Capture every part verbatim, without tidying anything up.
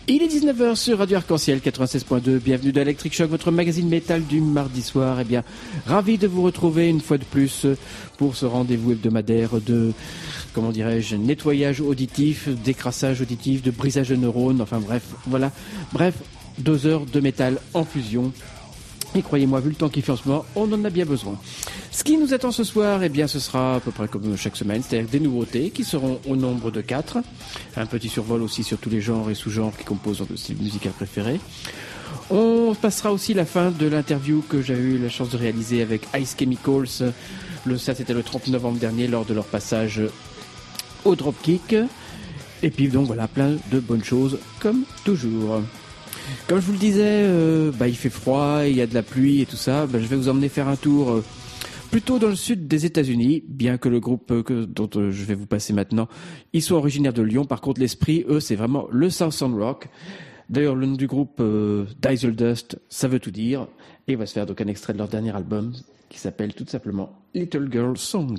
Il est dix-neuf heures sur Radio Arc-en-Ciel quatre-vingt-seize point deux. Bienvenue dans Electric Shock, votre magazine métal du mardi soir. Eh bien, ravi de vous retrouver une fois de plus pour ce rendez-vous hebdomadaire de, comment dirais-je, nettoyage auditif, décrassage auditif, de brisage de neurones. Enfin bref, voilà. Bref, deux heures de métal en fusion. Et croyez-moi, vu le temps qu'il fait en ce moment, on en a bien besoin. Ce qui nous attend ce soir, eh bien, ce sera à peu près comme chaque semaine, c'est-à-dire des nouveautés qui seront au nombre de quatre. Un petit survol aussi sur tous les genres et sous-genres qui composent notre style musical préféré. On passera aussi la fin de l'interview que j'ai eu la chance de réaliser avec Ice Chemicals. Le, ça, c'était le trente novembre dernier lors de leur passage au Dropkick. Et puis donc voilà, plein de bonnes choses comme toujours. Comme je vous le disais, euh, bah, il fait froid, il y a de la pluie et tout ça. Bah, je vais vous emmener faire un tour euh, plutôt dans le sud des États-Unis, bien que le groupe euh, que, dont euh, je vais vous passer maintenant, ils sont originaires de Lyon. Par contre, l'esprit, eux, c'est vraiment le Southern Rock. D'ailleurs, le nom du groupe, euh, Diesel Dust, ça veut tout dire. Et on va se faire donc un extrait de leur dernier album qui s'appelle tout simplement Little Girl Song.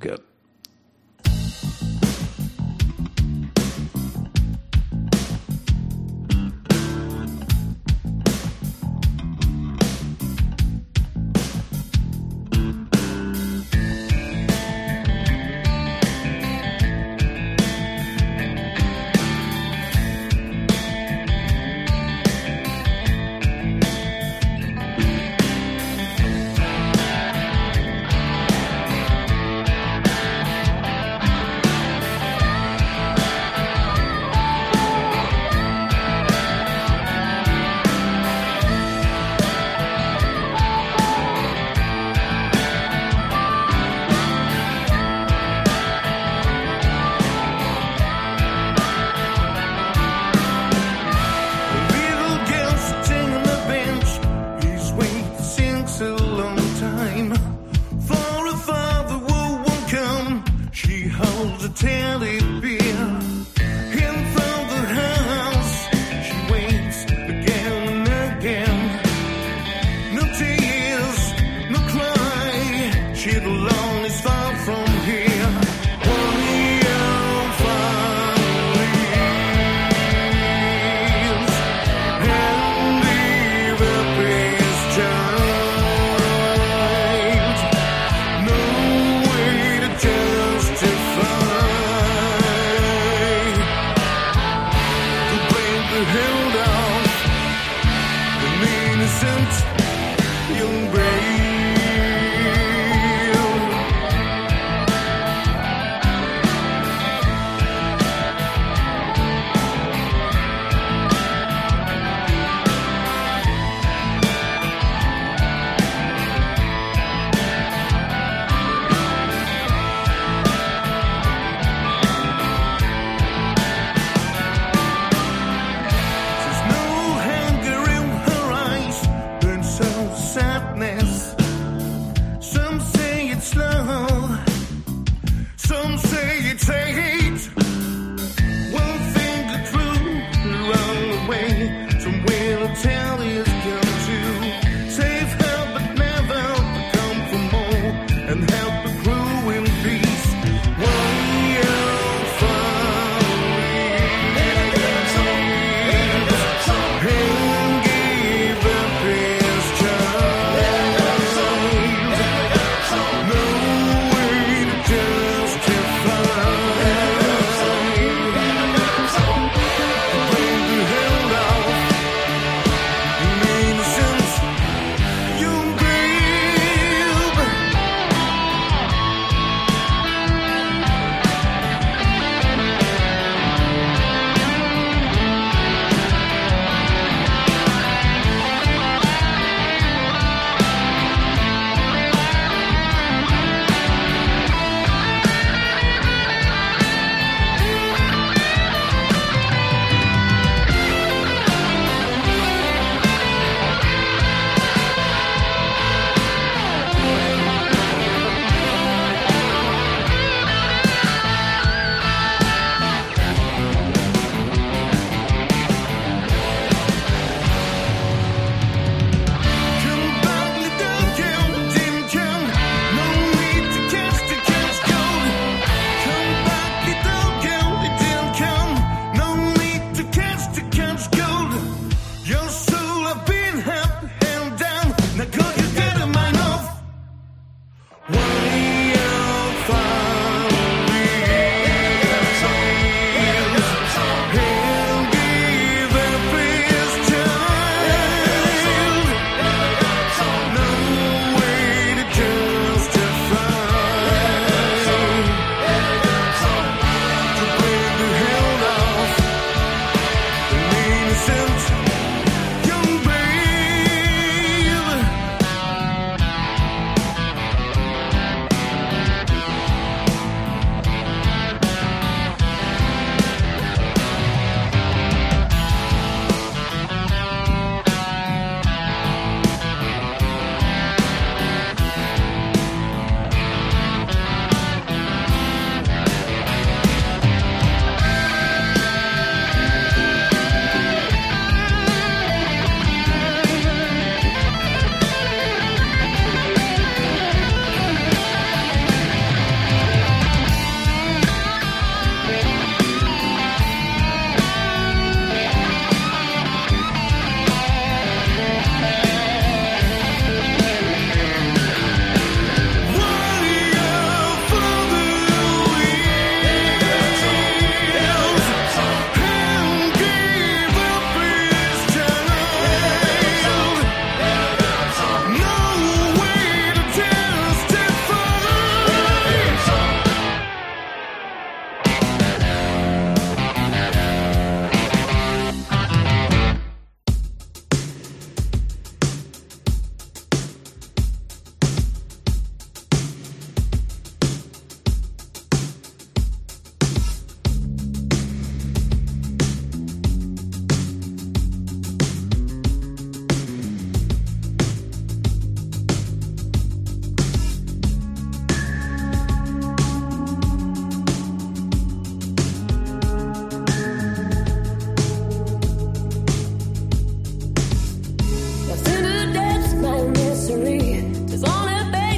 Thank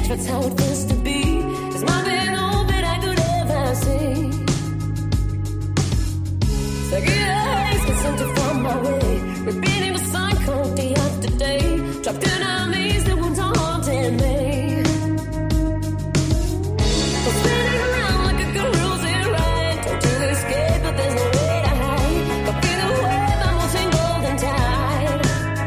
change, that's how it feels to be. It's my been all that I could ever see. So get eyes, get something from my way. Repeating the cycle day after day. Trapped in our knees, the wounds are haunting me. I'm spinning around like a carousel ride. Trying to escape, but there's no way to hide. But feel the wave, I'm losing golden tide.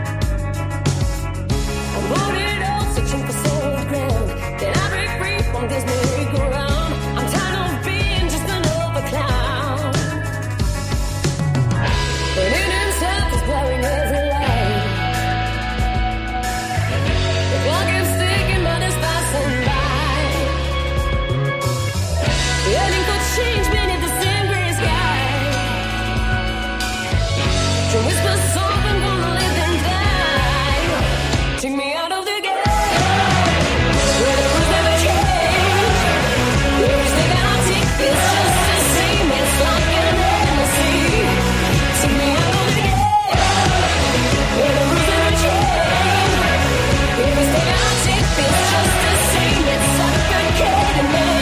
I'm boarded up, searching for solid ground. Can I break free from this merry-go-round? I'm tired of being just another clown. Burning in circles, blurring every light. The clock is ticking, but it's passing by. The ending could change beneath the same gray sky. To whisper something, gonna let them die. Take me out of the game, where the rules never change. Every step that I take is just the same. It's like an endlessly. Take me out of the game, where the rules never change. Every step that I take is just the same. It's suffocating me.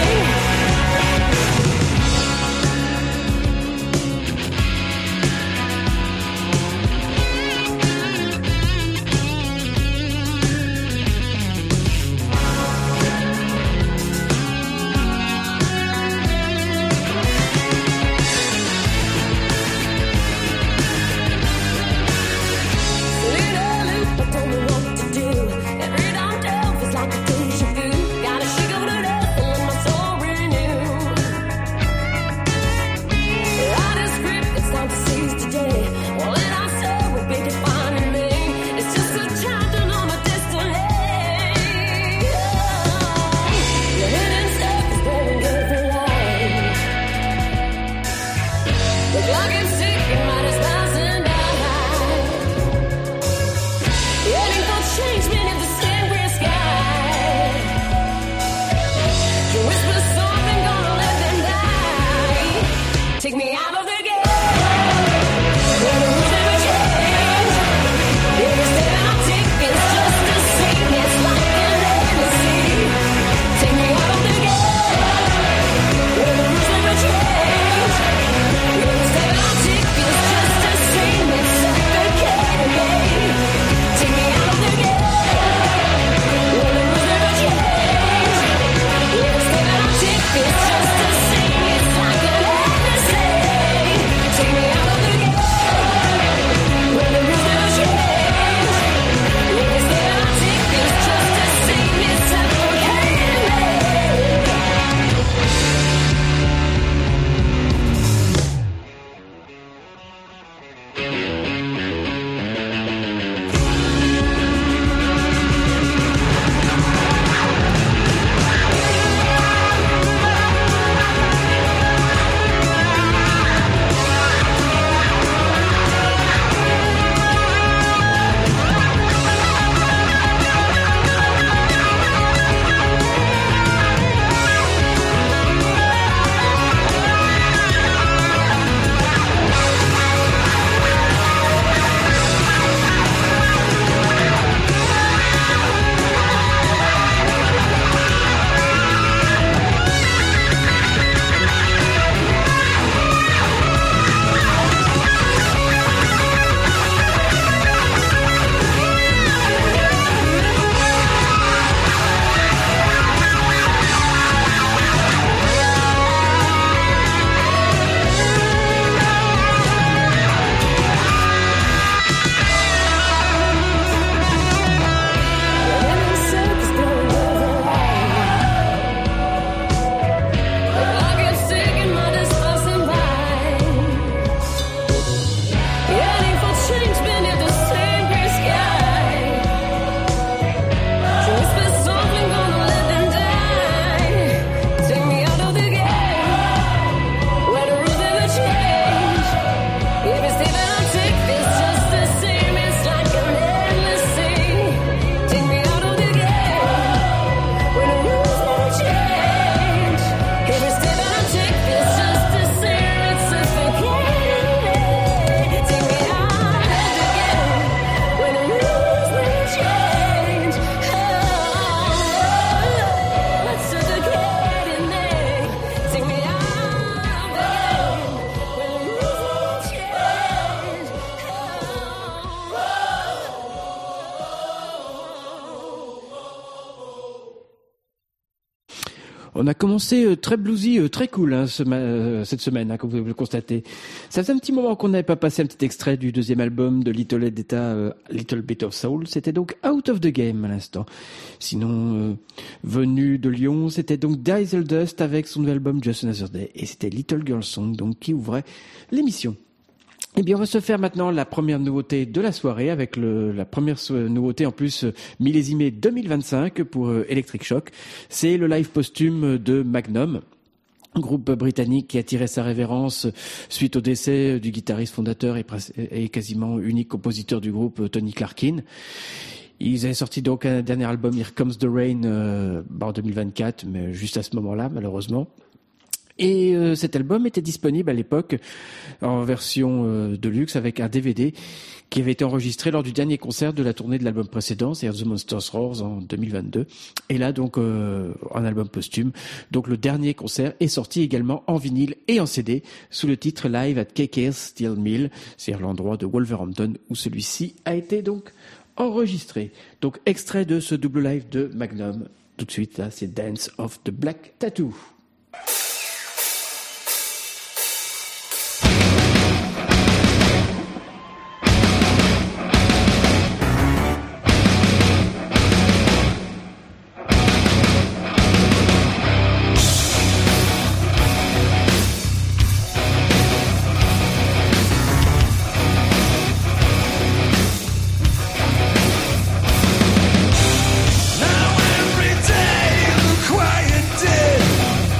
Little loop, I don't know what to do. Every time down feels like a deja vu. Gotta shake off the dust and let my soul renew. Write a script, it's time to seize today. All that I saw will be defining me. It's just a chapter on my destiny. Your hidden circles blurring every line. The clock is ticking, mine is passing by. The ending could change beneath the same gray sky. You whisper something, gonna let them die. Take me out of the game, where the rules never change. Every step that I take is just the same. It's like an endlessly. Take me out of the game, where the rules never change. Every step that I take On a commencé euh, très bluesy, euh, très cool hein, ce ma- euh, cette semaine, hein, comme vous pouvez le constater. Ça faisait un petit moment qu'on n'avait pas passé un petit extrait du deuxième album de Little Edita, euh, Little Bit of Soul. C'était donc Out of the Game à l'instant. Sinon, euh, venu de Lyon, c'était donc Diesel Dust avec son nouvel album Just Another Day. Et c'était Little Girl Song donc qui ouvrait l'émission. Eh bien, on va se faire maintenant la première nouveauté de la soirée avec le, la première so- nouveauté en plus euh, millésimée deux mille vingt-cinq pour euh, Electric Shock. C'est le live posthume de Magnum, groupe britannique qui a tiré sa révérence suite au décès du guitariste fondateur et, pres- et quasiment unique compositeur du groupe Tony Clarkin. Ils avaient sorti donc un dernier album Here Comes the Rain euh, en deux mille vingt-quatre, mais juste à ce moment-là malheureusement. Et euh, cet album était disponible à l'époque en version euh, de luxe avec un D V D qui avait été enregistré lors du dernier concert de la tournée de l'album précédent, c'est-à-dire The Monsters Roars en deux mille vingt-deux. Et là donc euh, un album posthume. Donc le dernier concert est sorti également en vinyle et en C D sous le titre Live at K K's Steel Mill, c'est-à-dire l'endroit de Wolverhampton où celui-ci a été donc enregistré. Donc extrait de ce double live de Magnum. Tout de suite là, c'est Dance of the Black Tattoo. Now every day the quiet day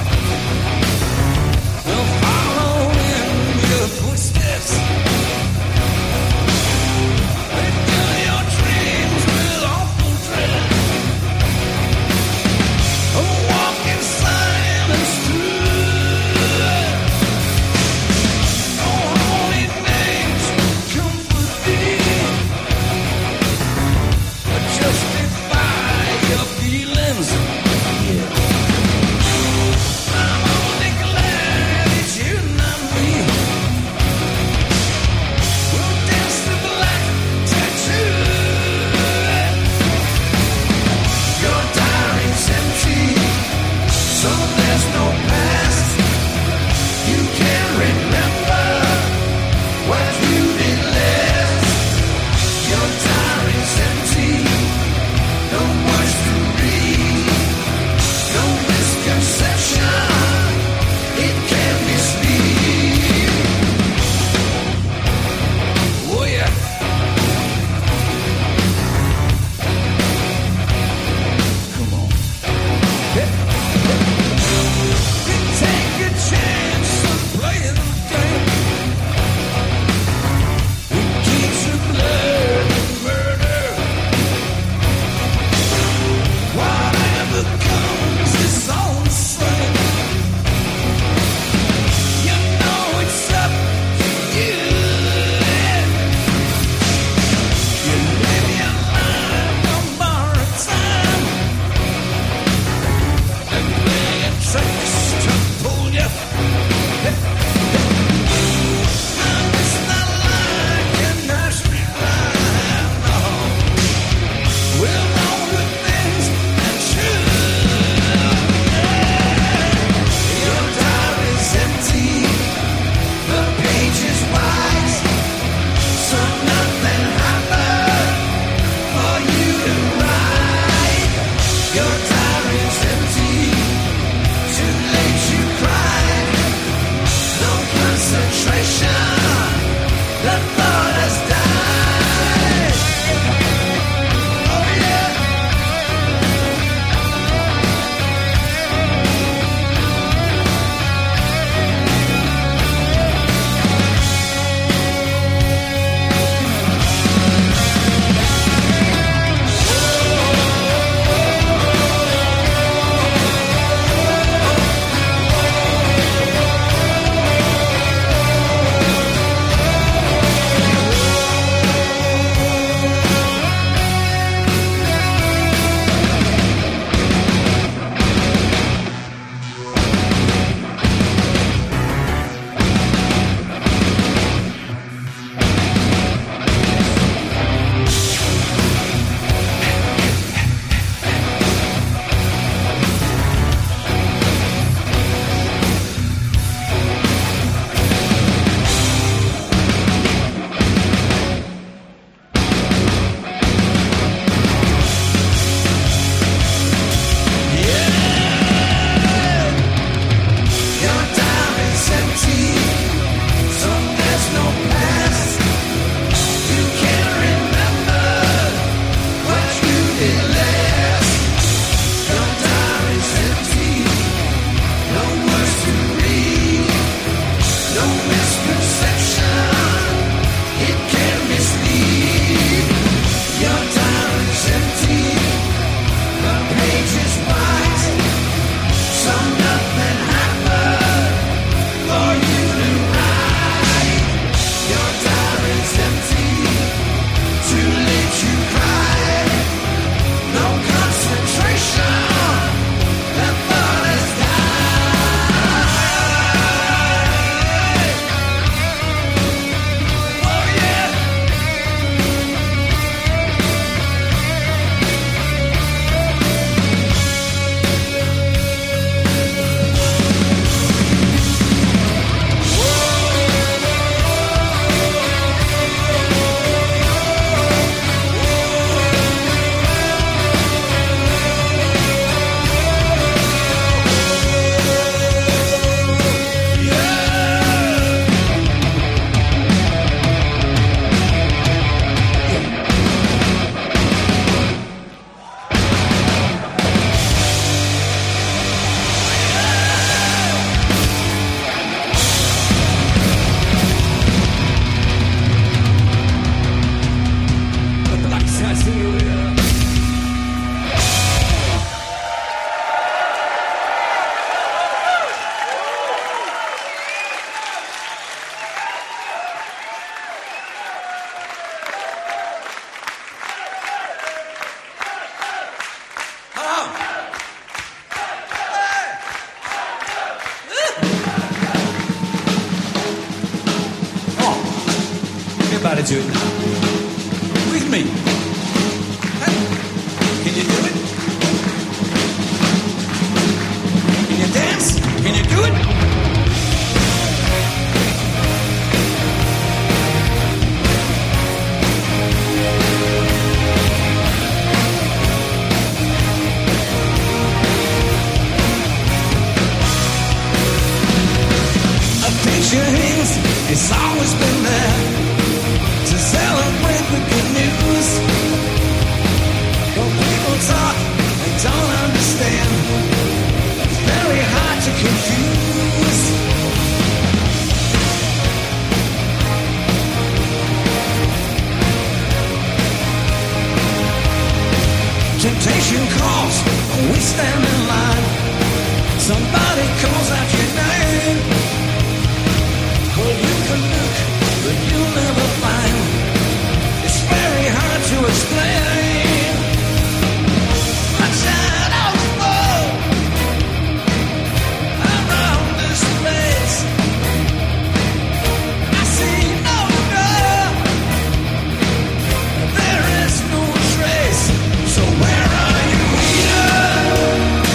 Everybody do it now. With me. Hey, can you do it? Can you dance? Can you do it? It's always been there to celebrate the good news. But people talk and don't understand. It's very hard to confuse. Temptation calls, we stand in line. Somebody calls out your name. Well, you can look, but you'll never find. It's very hard to explain. A shadow's fall around this place. I see no door. There is no trace. So where are you here?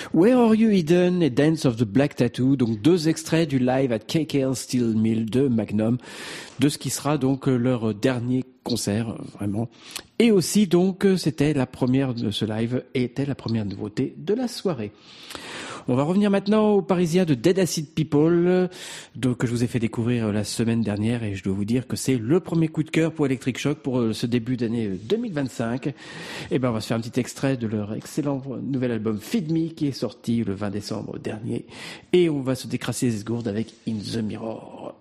Where Are You Hidden et Dance of the Black Tattoo, donc deux extraits du live at K K L Steel Mill de Magnum, de ce qui sera donc leur dernier concert, vraiment. Et aussi donc c'était la première de ce live et était la première nouveauté de la soirée. On va revenir maintenant aux Parisiens de Dead Acid People, donc, que je vous ai fait découvrir la semaine dernière, et je dois vous dire que c'est le premier coup de cœur pour Electric Shock pour ce début d'année deux mille vingt-cinq. Et ben on va se faire un petit extrait de leur excellent nouvel album Feed Me qui est sorti le vingt décembre dernier, et on va se décrasser les gourdes avec In the Mirror.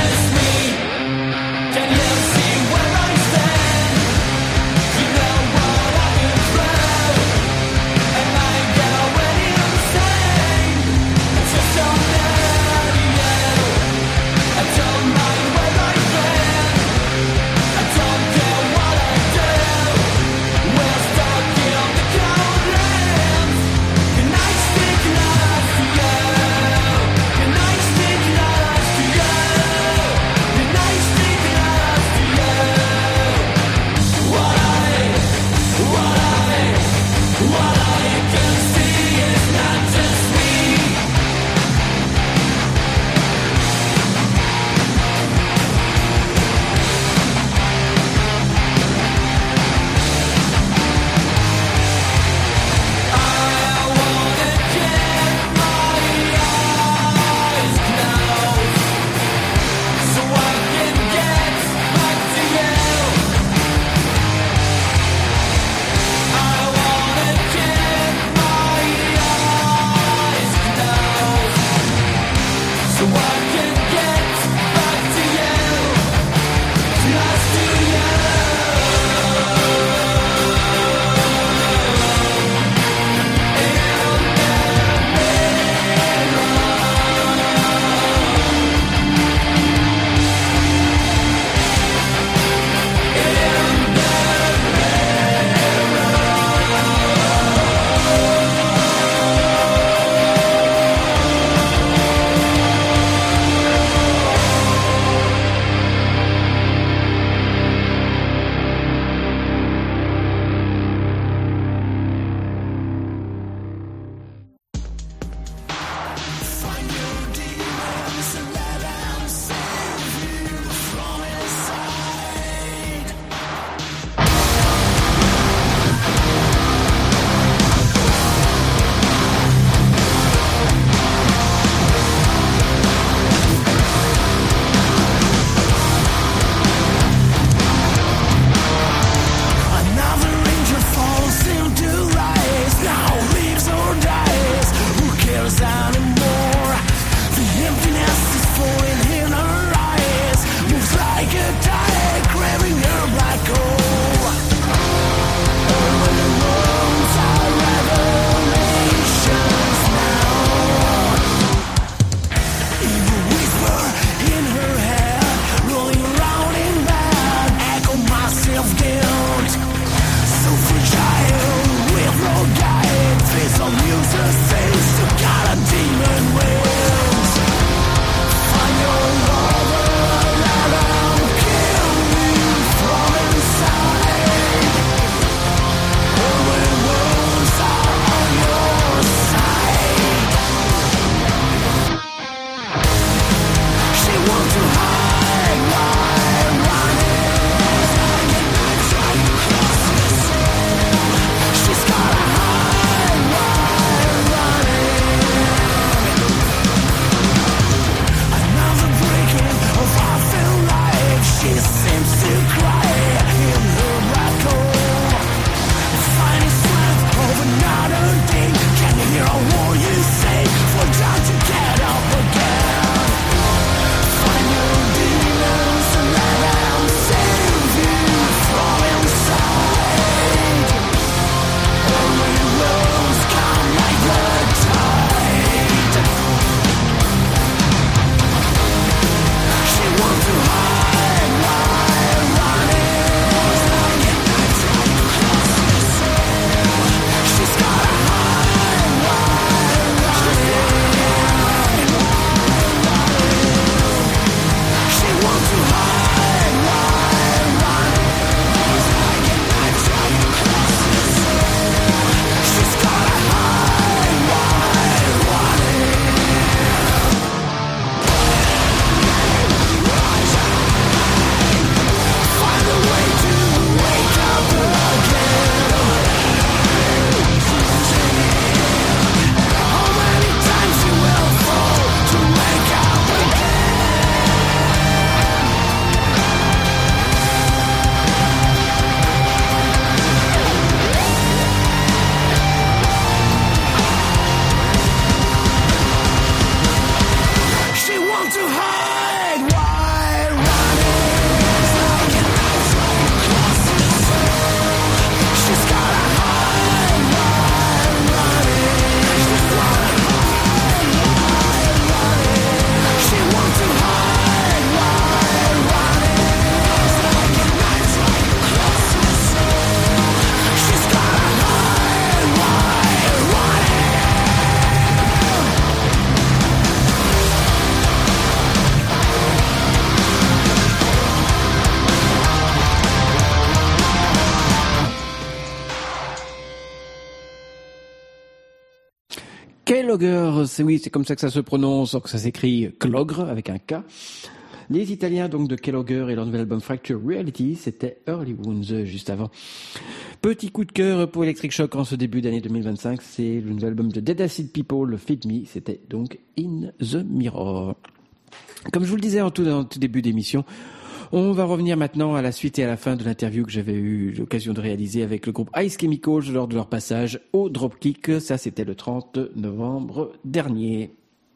Can you see where I stand? You know what Keylogger, c'est oui, c'est comme ça que ça se prononce, que ça s'écrit Clogre avec un K. Les Italiens donc de Keylogger et leur nouvel album Fracture Reality, c'était Early Wounds juste avant. Petit coup de cœur pour Electric Shock en ce début d'année deux mille vingt-cinq, c'est le nouvel album de Dead Acid People, Feed Me, c'était donc In the Mirror. Comme je vous le disais en tout, en tout début d'émission, on va revenir maintenant à la suite et à la fin de l'interview que j'avais eu l'occasion de réaliser avec le groupe Ice Chemicals lors de leur passage au Dropkick. Ça, c'était le trente novembre dernier.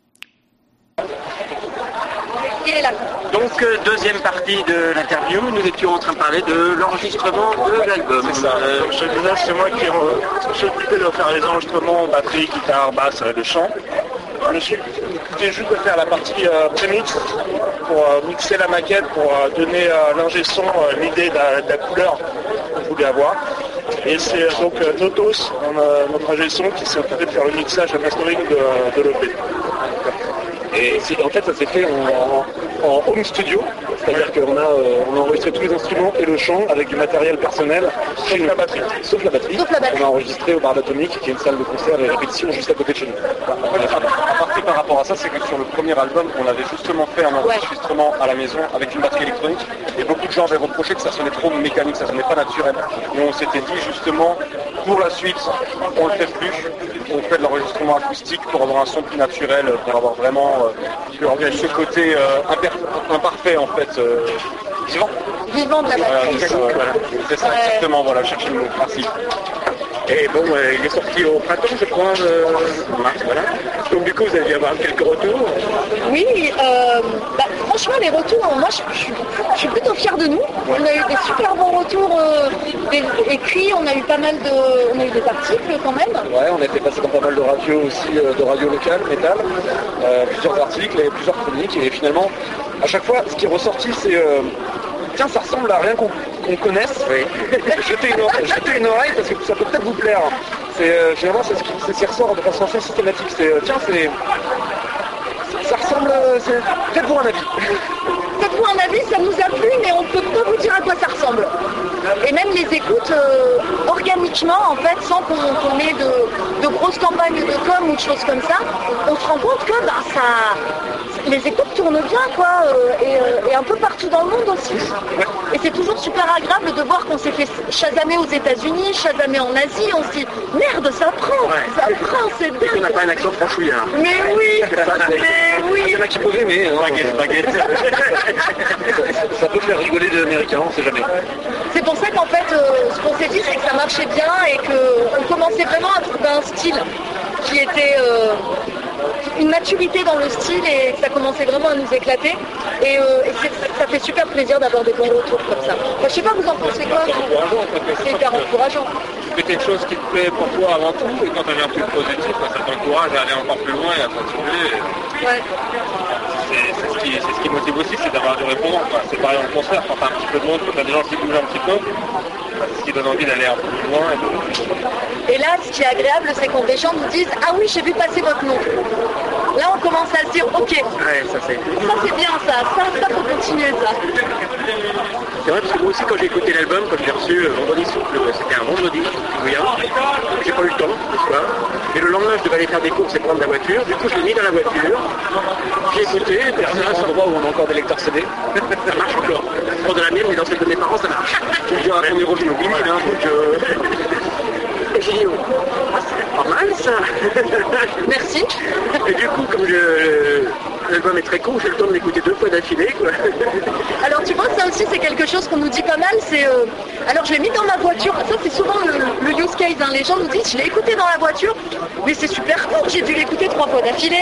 Donc, euh, deuxième partie de l'interview, nous étions en train de parler de l'enregistrement de l'album. C'est ça. Euh, Je disais, c'est moi qui euh, suis occupé de faire les enregistrements, batterie, guitare, basse, euh, de chant. Je me suis occupé juste de faire la partie euh, pré-mix pour euh, mixer la maquette, pour euh, donner à l'ingé son euh, l'idée de la, de la couleur qu'on voulait avoir. Et c'est euh, donc euh, Notos, mon, notre ingé son, qui s'est occupé de faire le mixage et le mastering de, de l'E P. Et c'est- en fait, ça s'est fait en, en home studio, c'est-à-dire qu'on a, euh, on a enregistré tous les instruments et le chant avec du matériel personnel, Sauf la batterie. sauf la batterie. Sauf la batterie. On a enregistré au Bar d'Atomique, qui est une salle de concert et de répétition juste à côté de chez nous. En fait, à, à partir par rapport à ça, c'est que sur le premier album, on avait justement fait un enregistrement à la maison avec une batterie électronique et beaucoup de gens avaient reproché que ça sonnait trop mécanique, ça sonnait pas naturel. Et on s'était dit justement, pour la suite, on le fait plus, on fait de l'enregistrement acoustique pour avoir un son plus naturel, pour avoir vraiment euh, ce côté euh, imper- imparfait en fait, euh, vivant. Vivant de la Voilà, batterie. c'est ça, voilà. C'est ça, Ouais. exactement, voilà, chercher le mot, merci. Et bon, euh, il est sorti au printemps, je crois, euh, mars, voilà. Donc du coup, vous avez dû avoir quelques retours. Oui, euh, bah, franchement, les retours, moi, je, je suis- je suis plutôt fière de nous. On a eu des super bons retours euh, des- écrits, on a eu pas mal de, on a eu des articles quand même. Ouais, on a été passé dans pas mal de radios aussi, euh, de radios locales, métal, euh, plusieurs articles et plusieurs chroniques. Et finalement, à chaque fois, ce qui est ressorti, c'est euh, tiens, ça ressemble à rien qu'on qu'on connaisse. jetez, une oreille, jetez une oreille parce que ça peut peut-être vous plaire. C'est euh, généralement c'est ce qui, c'est ce qui ressort de façon assez systématique. C'est euh, tiens, c'est ça ressemble, euh, c'est faites-vous un avis. Faites-vous un avis, ça nous a plu, mais on peut pas vous dire à quoi ça ressemble. Et même les écoutes euh, organiquement, en fait, sans qu'on qu'on ait de, de grosses campagnes de com ou de choses comme ça, on se rend compte que bah, ça, les écoutes tournent bien, quoi, euh, et, euh, et un peu partout dans le monde aussi. Et c'est toujours super agréable de voir qu'on s'est fait chasamer aux États-Unis, chasamer en Asie, on se dit merde, ça prend, ça prend, c'est bien. On n'a pas un accent franchouillard. Mais oui, Ça, c'est- mais Il oui. y en a qui peuvent aimer. Hein, Baguette, baguette. ça, ça peut faire rigoler des Américains, on sait jamais. C'est pour ça qu'en fait, euh, ce qu'on s'est dit, c'est que ça marchait bien et qu'on commençait vraiment à trouver un style qui était euh, une maturité dans le style et que ça commençait vraiment à nous éclater. Et, euh, et c'est- ça fait super plaisir d'avoir des bons retours comme ça. Enfin, je sais pas, vous en pensez quoi vous C'est hyper encourageant. Tu fais quelque chose qui te plaît pour toi avant tout, et quand tu as un truc positif, bah, ça t'encourage à aller encore plus loin et à continuer. Ouais. C'est c'est ce, qui- c'est ce qui motive aussi, c'est d'avoir du répondant. quoi. C'est pareil en concert, quand tu as un petit peu de monde, quand tu as des gens qui bougent un petit peu, bah, c'est ce qui donne envie d'aller un peu plus loin. Et de- Et là, ce qui est agréable, c'est quand des gens nous disent « Ah oui, j'ai vu passer votre nom ». Là, on commence à se dire « Ok, Ouais, ça c'est. ça c'est bien ça, ça, ça faut continuer ça ». C'est vrai parce que moi aussi quand j'ai écouté l'album, quand je l'ai reçu euh, vendredi, soir, le- c'était un vendredi, je me souviens, j'ai pas eu le temps ce soir. Et le lendemain je devais aller faire des courses et prendre la voiture, du coup je l'ai mis dans la voiture, j'ai écouté, et puis c'est un endroit où on a encore des lecteurs C D, ça marche encore. Pas de la mienne mais dans celle de mes parents ça marche. Je me dis ah, on est revenu au vinyle, hein, donc euh... et j'ai dit oh, c'est pas mal ça. Merci. Et du coup comme je... l'album est très court, j'ai le temps de l'écouter deux fois d'affilée quoi. Alors tu vois, ça aussi c'est quelque chose qu'on nous dit pas mal, c'est... euh, Alors je l'ai mis dans ma voiture, ça c'est souvent le, le use case, hein. Les gens nous disent je l'ai écouté dans la voiture, mais c'est super court, j'ai dû l'écouter trois fois d'affilée.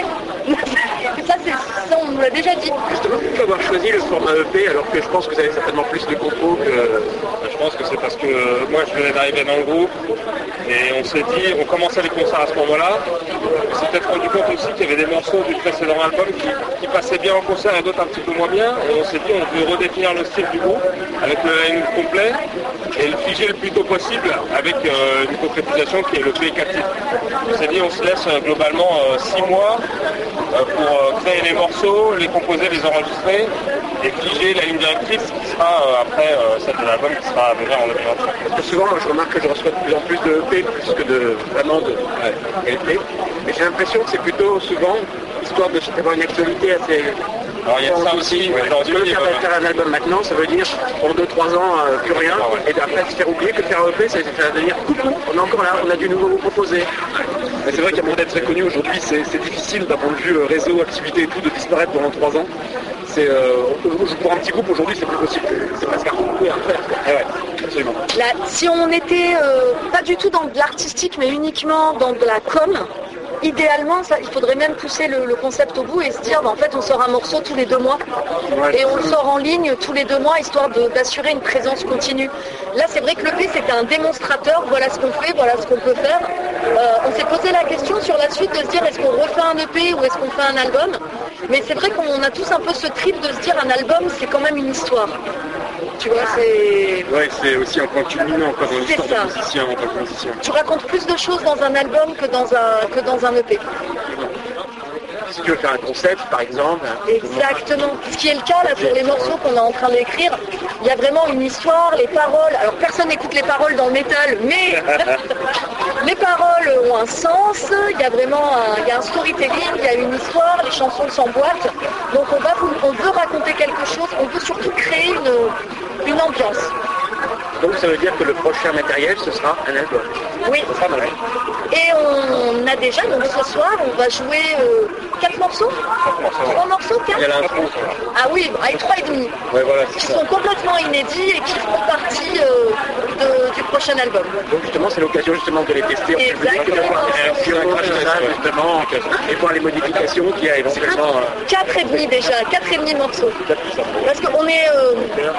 ça, c'est, ça on nous l'a déjà dit. Justement, pourquoi avoir choisi le format E P alors que je pense que vous avez certainement plus de compos que... Je pense que c'est parce que euh, moi je venais d'arriver dans le groupe et on s'est dit, on commençait les concerts à ce moment-là. On s'est peut-être rendu compte aussi qu'il y avait des morceaux du précédent album qui, qui passaient bien en concert et d'autres un petit peu moins bien. Et on s'est dit, on veut redéfinir le style du groupe avec le line complet et le figer le plus tôt possible avec euh, une concrétisation qui est le P quatre. On s'est dit, on se laisse euh, globalement euh, six mois euh, pour euh, créer les morceaux, les composer, les enregistrer et figer la ligne directrice qui sera euh, après euh, celle de l'album qui sera à venir en deux mille vingt-cinq. Parce que souvent, moi, je remarque que je reçois de plus en plus de E P plus que de vraiment de L P. Mais j'ai l'impression que c'est plutôt souvent histoire de- d'avoir une actualité assez. Alors il y a ça aussi, Parce aujourd'hui, que faire, euh, faire un album maintenant, ça veut dire en deux trois ans euh, plus rien, Ah ouais. et après se faire oublier que faire un E P, ça ça va dire coucou, on est encore là, on a du nouveau à vous proposer. Mais c'est vrai qu'à moins d'être très connu aujourd'hui, c'est c'est difficile d'un point de vue euh, réseau, activité et tout, de disparaître pendant trois ans. C'est euh, pour un petit groupe aujourd'hui, c'est plus possible. C'est presque un coucou et un faire. Eh ouais, absolument. Là, si on était euh, pas du tout dans de l'artistique, mais uniquement dans de la com, idéalement, ça, il faudrait même pousser le, le concept au bout et se dire, bah, en fait, on sort un morceau tous les deux mois et on le sort en ligne tous les deux mois, histoire de- d'assurer une présence continue. Là, c'est vrai que l'E P, c'était un démonstrateur, voilà ce qu'on fait, voilà ce qu'on peut faire. Euh, on s'est posé la question sur la suite de se dire, est-ce qu'on refait un E P ou est-ce qu'on fait un album? Mais c'est vrai qu'on a tous un peu ce trip de se dire, un album, c'est quand même une histoire. Tu vois, c'est... Ouais, c'est aussi un point culminant quoi, dans C'est l'histoire ça. du musicien en tant que musicien. Tu racontes plus de choses dans un album que dans un, que dans un E P. Si tu veux faire un concept, par exemple. Exactement. Ce qui est le cas là pour les morceaux qu'on est en train d'écrire. Il y a vraiment une histoire, les paroles. Alors personne n'écoute les paroles dans le métal, mais les paroles ont un sens. Il y a vraiment un, il y a un storytelling, il y a une histoire, les chansons s'emboîtent. Donc on, va, vous- on veut raconter quelque chose, on veut surtout créer une, une ambiance. Donc ça veut dire que le prochain matériel, ce sera un album. Oui. C'est pas mal. Et on a déjà, donc ce soir, on va jouer euh, quatre morceaux Trois morceaux, Il y a quatre l'intro. Ah oui, avec trois et demi. Ouais, voilà, Qui c'est ça. sont complètement inédits et qui feront partie euh, de- du prochain album. Donc justement, c'est l'occasion justement de les tester en public, Exactement. de voir les réactions, tout ça, justement, et voir les modifications qu'il y a éventuellement. euh, Quatre et demi déjà, quatre et demi morceaux. Parce qu'on est... euh,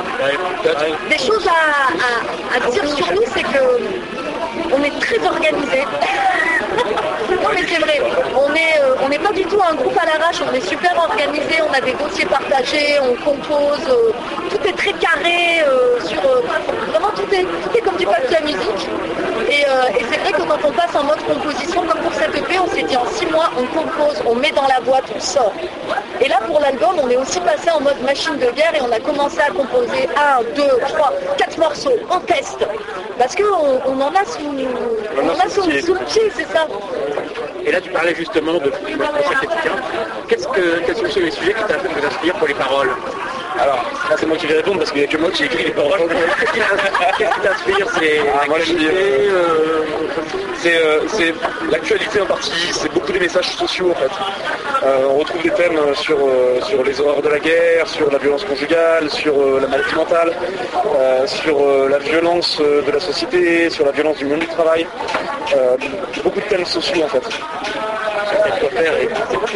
des choses à, à- à dire sur nous, c'est que on est très organisé. Non mais c'est vrai, on est, euh, on n'est pas du tout un groupe à l'arrache, on est super organisé, on a des dossiers partagés, on compose, euh, tout est très carré, euh, sur, euh, vraiment tout est, tout est comme du papier à musique. Et, euh, et c'est vrai que quand on passe en mode composition, comme pour cette E P, on s'est dit en six mois, on compose, on met dans la boîte, on sort. Et là pour l'album, on est aussi passé en mode machine de guerre et on a commencé à composer un, deux, trois, quatre morceaux, on teste. Parce qu'on on en a sous, on en a sous, sous le pied, c'est ça. Et là, tu parlais justement de concept étudiant. Qu'est-ce que, quels sont les sujets qui t'in- t'inspirent pour les paroles? Alors, là c'est moi qui vais répondre parce qu'il n'y a que moi qui écris les paroles. Qu'est-ce qui t'in- qu'est-ce qui t'inspire? C'est Ah, moi, je dis, l'actualité, euh, C'est euh, c'est l'actualité en partie, c'est beaucoup des messages sociaux en fait. Euh, on retrouve des thèmes sur, euh, sur les horreurs de la guerre, sur la violence conjugale, sur euh, la maladie mentale, euh, sur euh, la violence euh, de la société, sur la violence du monde du travail. Euh, beaucoup de thèmes sociaux en fait. quoi faire et-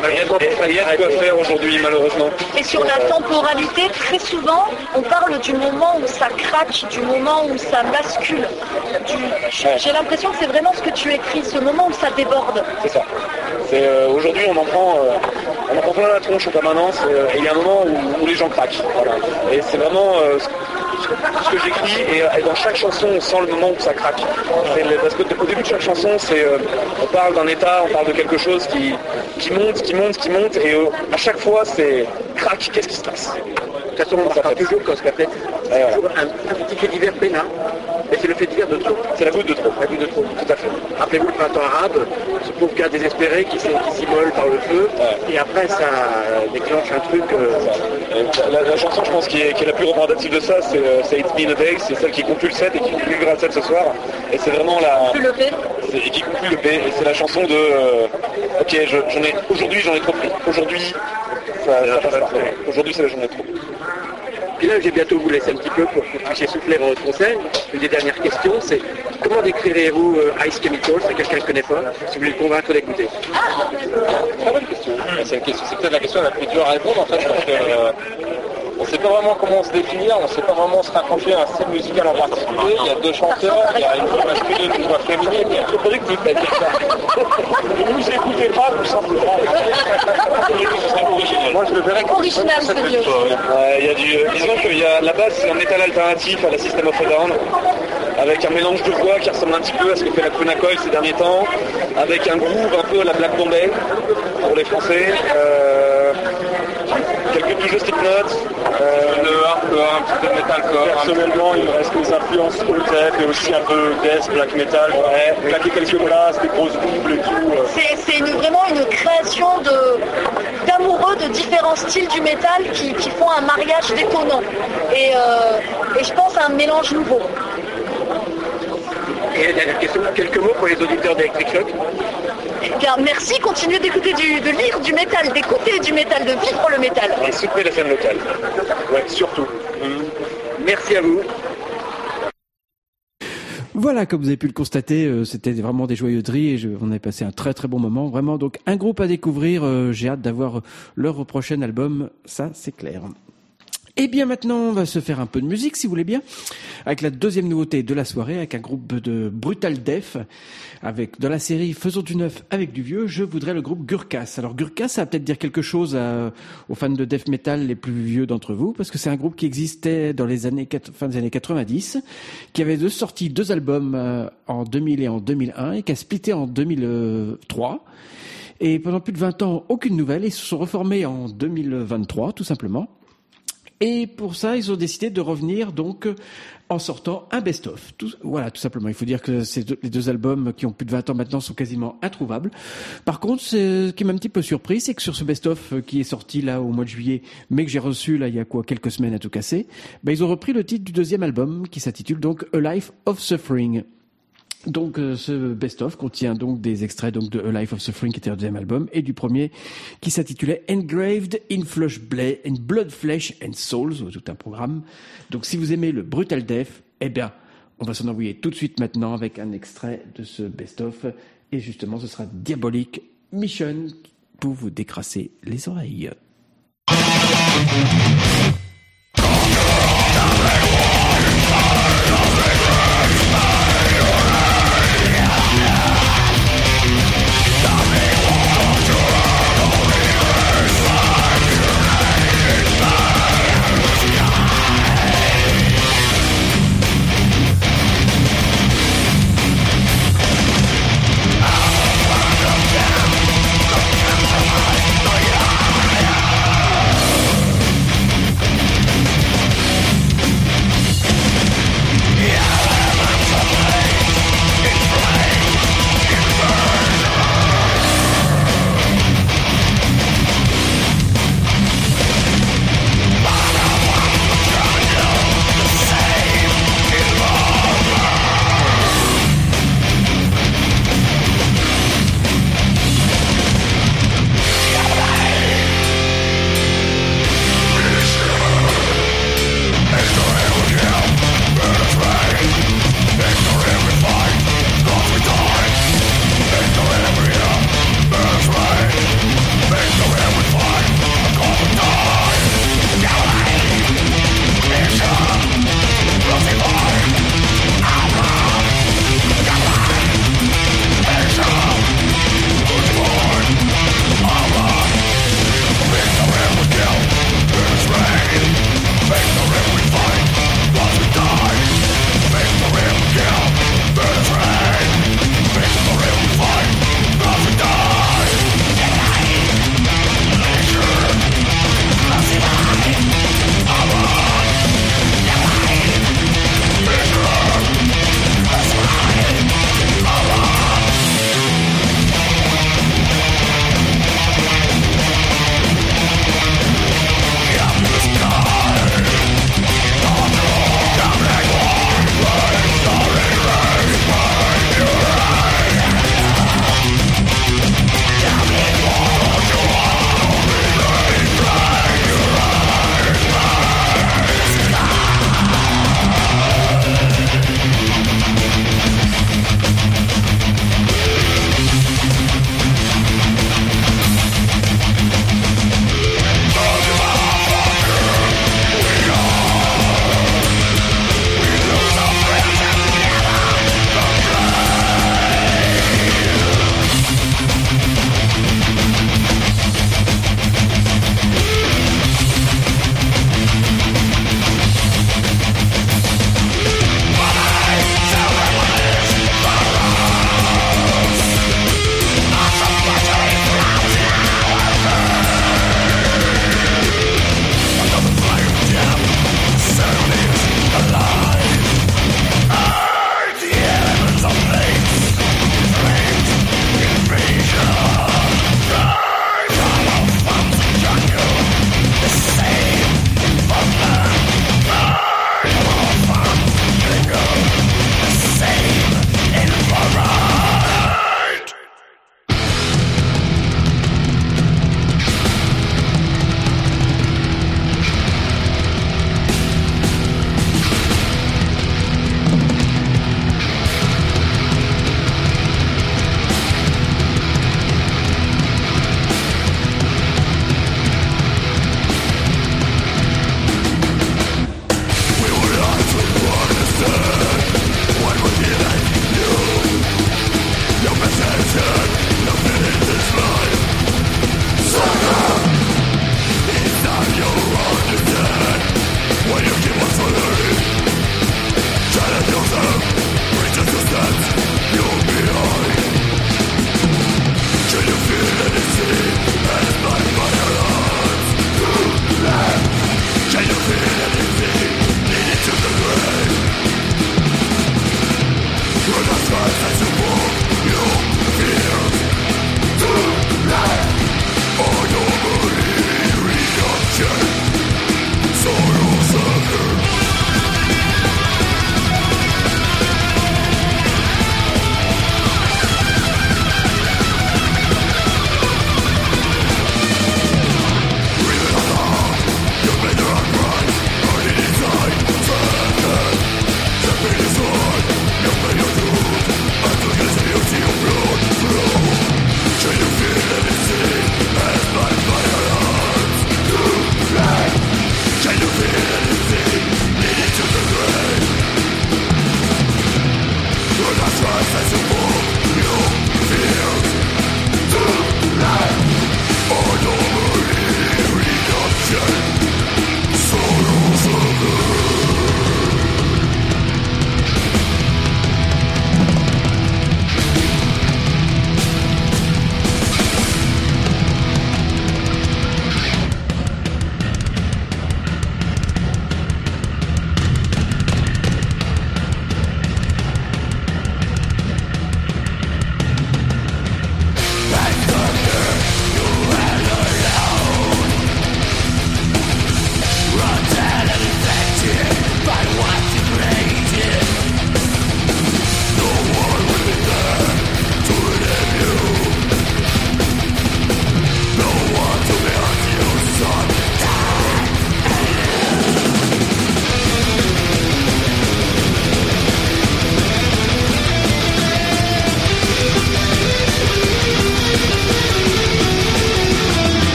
Il y a de quoi faire aujourd'hui malheureusement. Et sur la temporalité, très souvent, on parle du moment où ça craque, du moment où ça bascule. Du- J'ai l'impression que c'est vraiment ce que tu écris, ce moment où ça déborde. C'est ça. C'est, euh, aujourd'hui, on en prend, euh, on en prend plein la tronche en permanence, euh, et il y a un moment où, où les gens craquent. Voilà. Et c'est vraiment euh, ce, ce que j'écris, et, et dans chaque chanson, on sent le moment où ça craque. C'est le- parce qu'au début de chaque chanson, c'est, euh, on parle d'un état, on parle de quelque chose qui, qui monte, qui monte, qui monte, et euh, à chaque fois, c'est craque. Qu'est-ce qui se passe? De toute façon, on marquera toujours quand ce fait, c'est toujours un, un petit fait divers peinard, mais c'est le fait divers de trop. C'est la goutte de trop. La goutte de trop. Tout à fait. Rappelez-vous le printemps arabe, ce pauvre gars désespéré qui s'est- qui s'immole par le feu, et après ça déclenche un truc. euh, La, la chanson, je pense, qui est, qui est la plus représentative de ça, c'est euh, c'est It's Been a Day, c'est celle qui conclut le set et qui conclut le Graal sept ce soir. Et c'est vraiment la. Tu le fais. c'est- Et qui conclut le P. Et c'est la chanson de. euh, ok, je- j'en ai. Aujourd'hui, j'en ai trop pris. Aujourd'hui, ça, ça passe pas. Aujourd'hui, c'est la journée trop. Puis là, j'ai bientôt vous laisser un petit peu pour que vous puissiez souffler votre conseil. Une des dernières questions, c'est comment décrirez-vous euh, Ice Chemicals? C'est quelqu'un qui ne connaît pas, si vous voulez le convaincre d'écouter. Très bonne question. C'est une question- c'est peut-être la question la plus dure à répondre en fait, parce que euh, on ne sait pas vraiment comment se définir, on ne sait pas vraiment se raccrocher à un style musical en particulier. Il y a deux chanteurs, il y a une voix masculine, une voix féminine, il y a tout productif à dire ça. Ne vous écoutez pas tout simplement. Moi je le verrais comme Original, c'est mieux. Ouais, il y a du, euh, disons qu'il y a la base, c'est un métal alternatif à la System of a Down, avec un mélange de voix qui ressemble un petit peu à ce que fait la Cruna Coil ces derniers temps, avec un groove un peu à la Black Bombay pour les Français. Euh, quelques touches de Slipknot, euh, de hardcore, un petit peu de metalcore. personnellement il me reste les influences Oldtech et aussi un peu death, black metal, ouais, claquer quelques places, des grosses boucles et tout. euh. C'est, c'est une- vraiment une création de, d'amoureux de différents styles du métal qui, qui font un mariage détonnant. Et, euh, et je pense à un mélange nouveau. Et dernière question, quelques mots pour les auditeurs d'Electric Shock. Eh bien, merci, continuez d'écouter du, de lire du métal, d'écouter du métal, de vivre le métal. Et soutenez la scène locale. Ouais, surtout. Merci à vous. Voilà, comme vous avez pu le constater, euh, c'était vraiment des joyeuseries et je, on a passé un très très bon moment. Vraiment, donc un groupe à découvrir. Euh, j'ai hâte d'avoir leur prochain album, ça c'est clair. Et bien maintenant, on va se faire un peu de musique, si vous voulez bien, avec la deuxième nouveauté de la soirée, avec un groupe de Brutal Death, avec de la série Faisons du neuf avec du vieux. Je voudrais le groupe Gurkas. Alors Gurkas, ça va peut-être dire quelque chose à, aux fans de death metal les plus vieux d'entre vous, parce que c'est un groupe qui existait dans les années fin des années quatre-vingt-dix, qui avait deux, sorti deux albums euh, en deux mille et en deux mille un, et qui a splitté en deux mille trois. Et pendant plus de vingt ans, aucune nouvelle. Ils se sont reformés en deux mille vingt-trois, tout simplement. Et pour ça, ils ont décidé de revenir donc en sortant un best-of. Tout, voilà, tout simplement. Il faut dire que ces deux, les deux albums qui ont plus de vingt ans maintenant sont quasiment introuvables. Par contre, ce qui m'a un petit peu surpris, c'est que sur ce best-of qui est sorti là au mois de juillet, mais que j'ai reçu là il y a quoi quelques semaines à tout casser, ben, ils ont repris le titre du deuxième album qui s'intitule donc A Life of Suffering. Donc euh, ce best-of contient donc des extraits donc de A Life of Suffering qui était le deuxième album et du premier qui s'intitulait Engraved in Flesh Blood, in Blood, Flesh and Souls, tout un programme. Donc si vous aimez le Brutal Death, eh bien on va s'en envoyer tout de suite maintenant avec un extrait de ce best-of et justement ce sera Diabolic Mission pour vous décrasser les oreilles. Down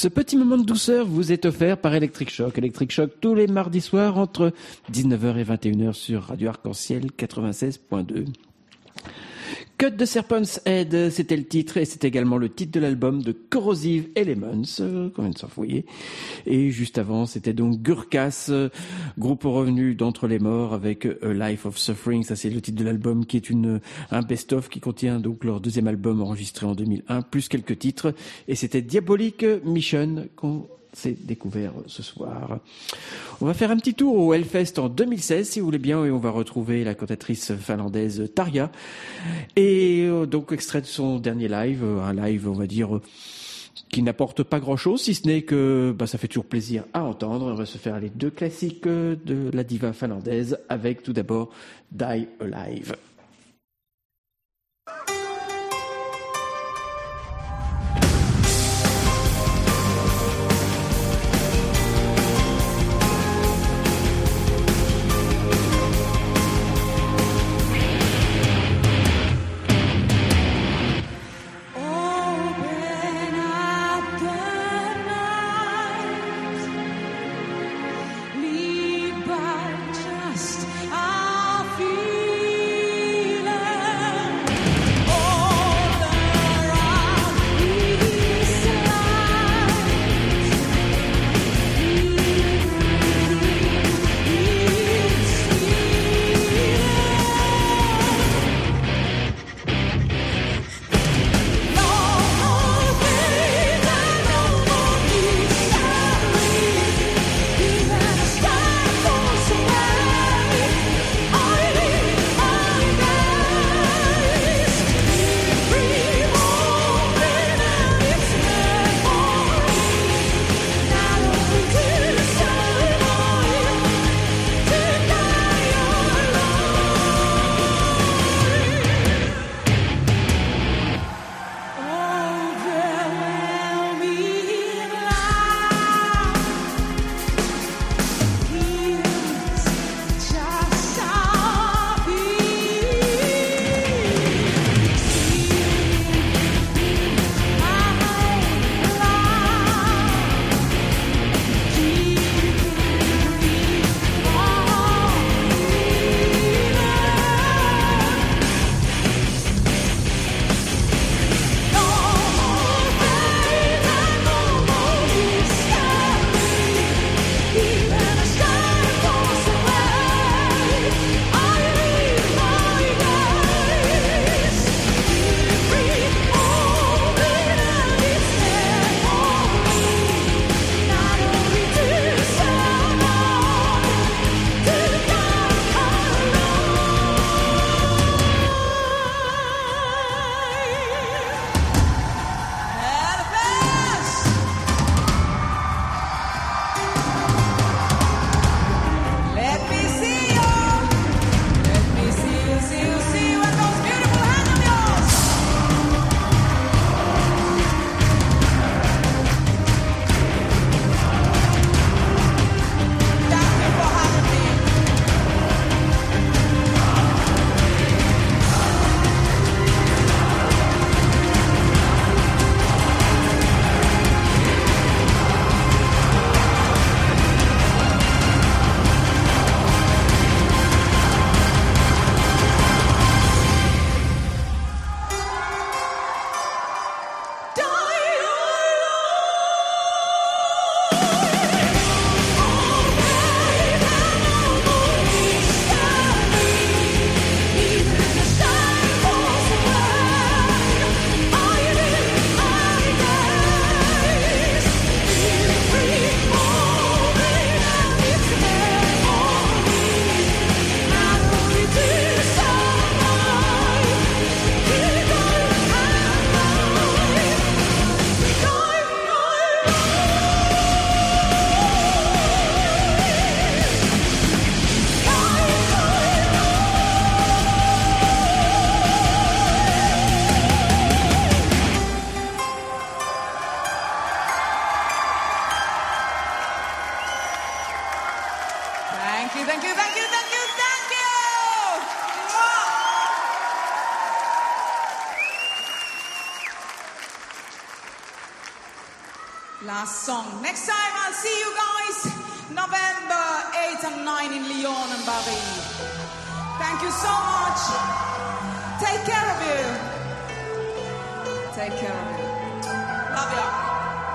Ce petit moment de douceur vous est offert par Electric Shock. Electric Shock tous les mardis soirs entre dix-neuf heures et vingt et une heures sur Radio Arc-en-Ciel quatre-vingt-seize point deux. Cut de Serpent's Head, c'était le titre et c'est également le titre de l'album de Corrosive Elements, euh, qu'on vient de s'enfouiller. Et juste avant, c'était donc Gurkas, euh, groupe revenu d'entre les morts avec A Life of Suffering. Ça, c'est le titre de l'album qui est une un best-of qui contient donc leur deuxième album enregistré en deux mille un, plus quelques titres. Et c'était Diabolic Mission qu'on s'est découvert ce soir. On va faire un petit tour au Hellfest en deux mille seize, si vous voulez bien, et on va retrouver la cantatrice finlandaise Tarja. Et euh, donc, extrait de son dernier live, un live, on va dire, qui n'apporte pas grand-chose, si ce n'est que bah, ça fait toujours plaisir à entendre. On va se faire les deux classiques de la diva finlandaise, avec tout d'abord Die Alive. Lead by just our feet. Last song. Next time I'll see you guys November eighth and ninth in Lyon and Paris. Thank you so much. Take care of you. Take care of you. Love you.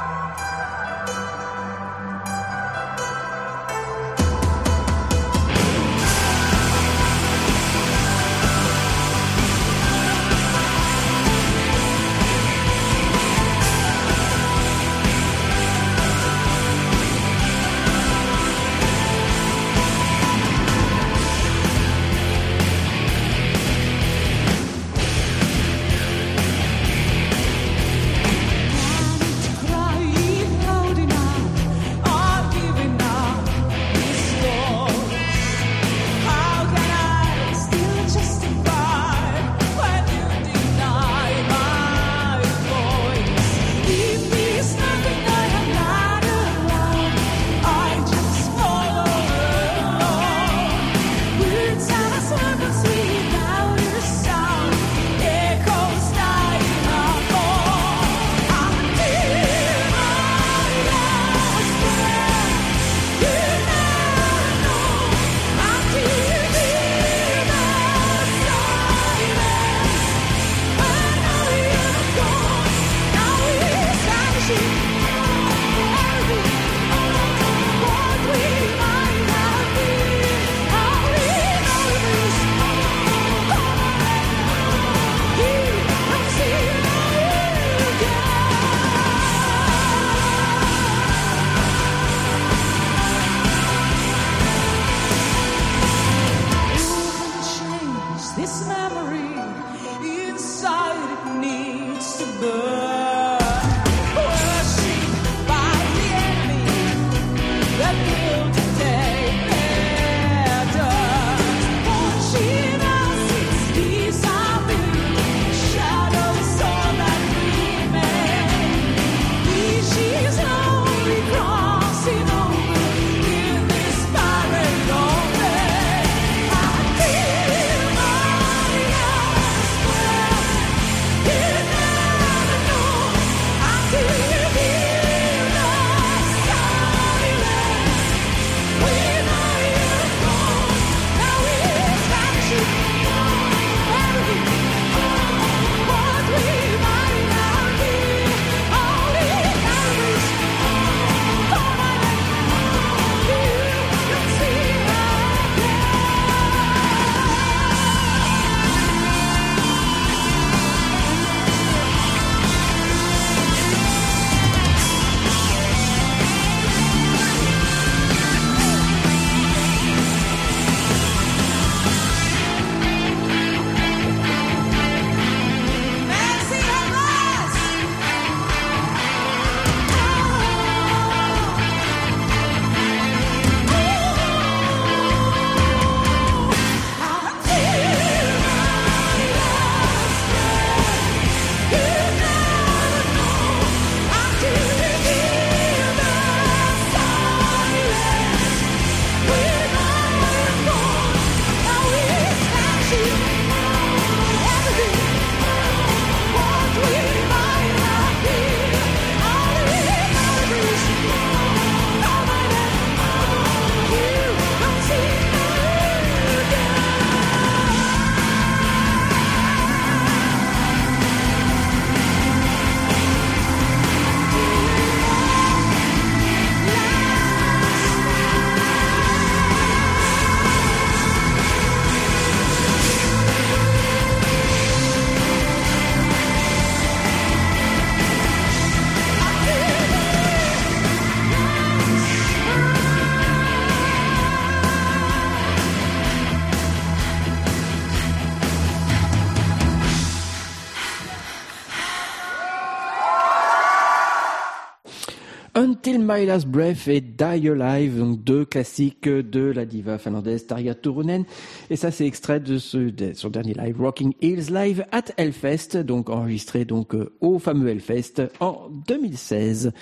Until My Last Breath et Die Alive, donc deux classiques de la diva finlandaise Tarja Turunen. Et ça, c'est extrait de, ce, de son dernier live, Rocking Hills Live at Hellfest, donc enregistré donc au fameux Hellfest en deux mille seize.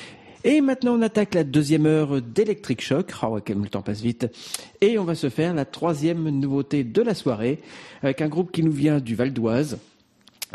Et maintenant, on attaque la deuxième heure d'Electric Shock. Oh, comme le temps passe vite. Et on va se faire la troisième nouveauté de la soirée avec un groupe qui nous vient du Val d'Oise.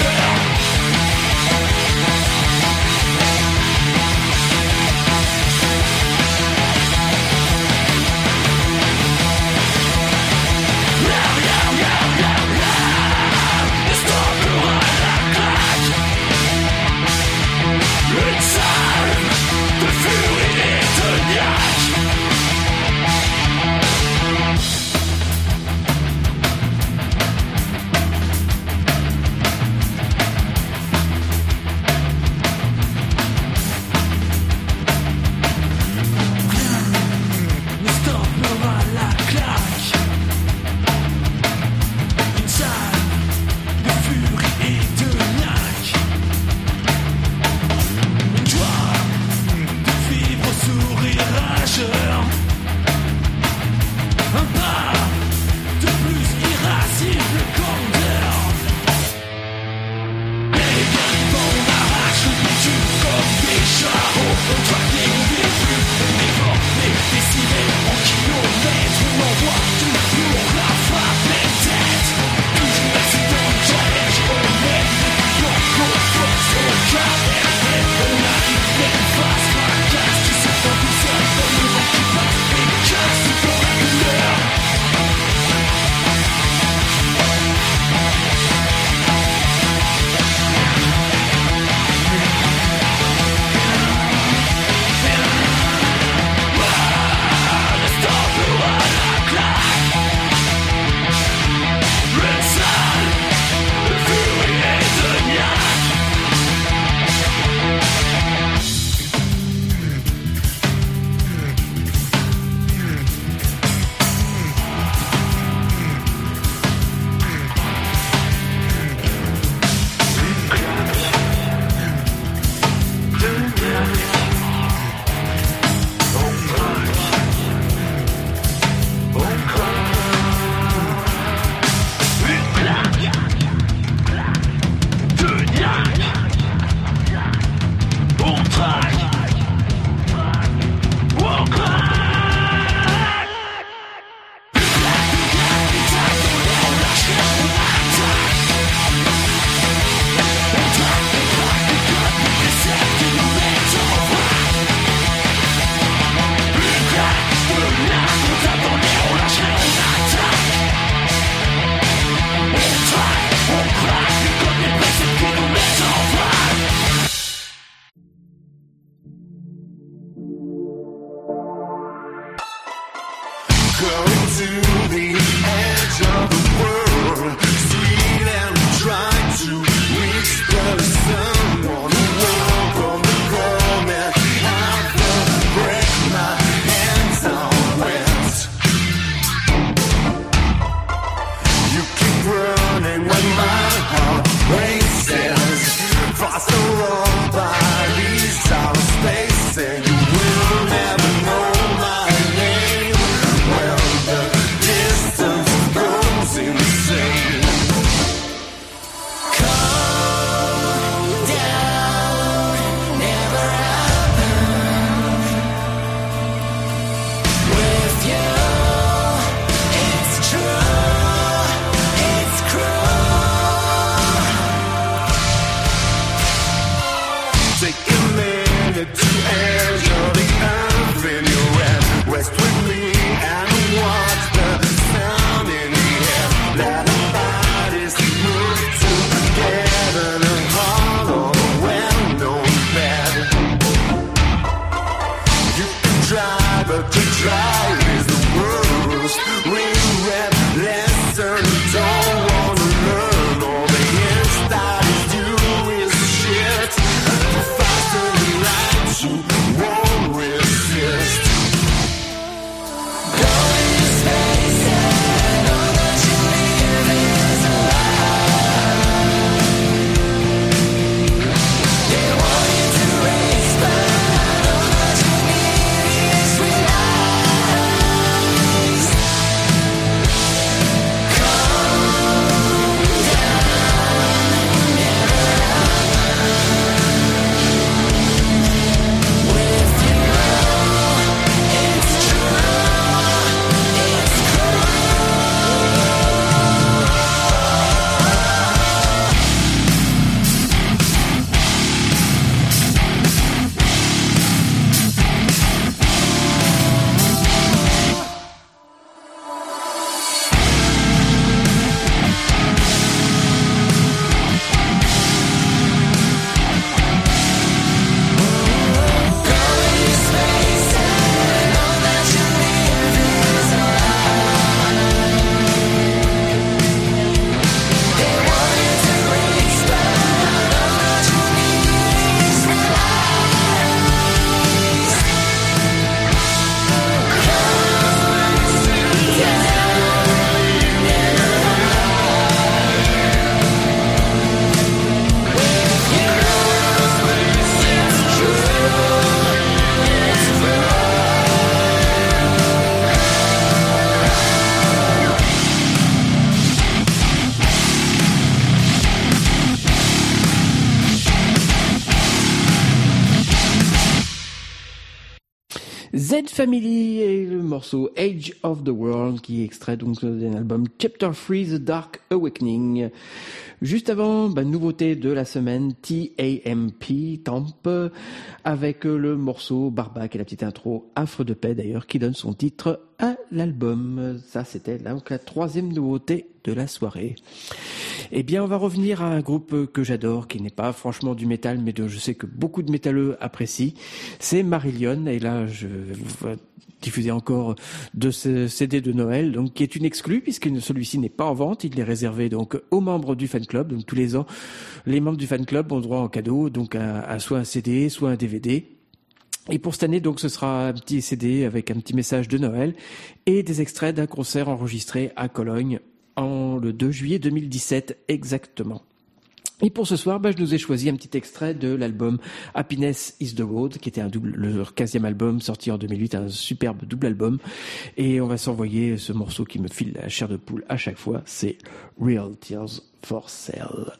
Z Family et le morceau Age of the World qui est extrait donc d'un album Chapter trois The Dark Awakening. Juste avant, bah, nouveauté de la semaine, T A M P, Tamp, avec le morceau Barbac et la petite intro Affre de paix d'ailleurs qui donne son titre à l'album. Ça c'était donc la troisième nouveauté de la soirée. Eh bien on va revenir à un groupe que j'adore, qui n'est pas franchement du métal, mais dont je sais que beaucoup de métalleux apprécient. C'est Marillion, et là je vais vous diffuser encore de ce C D de Noël, donc qui est une exclue puisque celui-ci n'est pas en vente. Il est réservé donc aux membres du fan club. Donc tous les ans, les membres du fan club ont droit en cadeau donc à, à soit un C D, soit un D V D. Et pour cette année, donc, ce sera un petit C D avec un petit message de Noël et des extraits d'un concert enregistré à Cologne en le deux juillet deux mille dix-sept exactement. Et pour ce soir, bah, je nous ai choisi un petit extrait de l'album Happiness is the Road, qui était un double, leur quinzième album sorti en deux mille huit, un superbe double album. Et on va s'envoyer ce morceau qui me file la chair de poule à chaque fois, c'est Real Tears for Sale.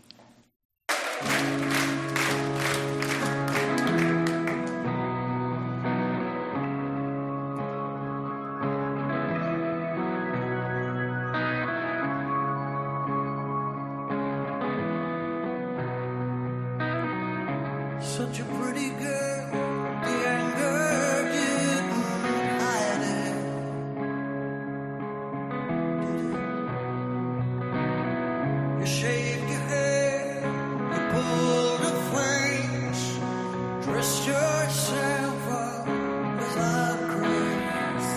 Such a pretty girl, the anger didn't hide it. You shaved your hair, you pulled a face, dressed yourself up without grace.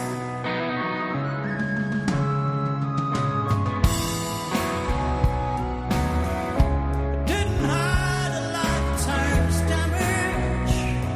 Didn't hide a lifetime's damage.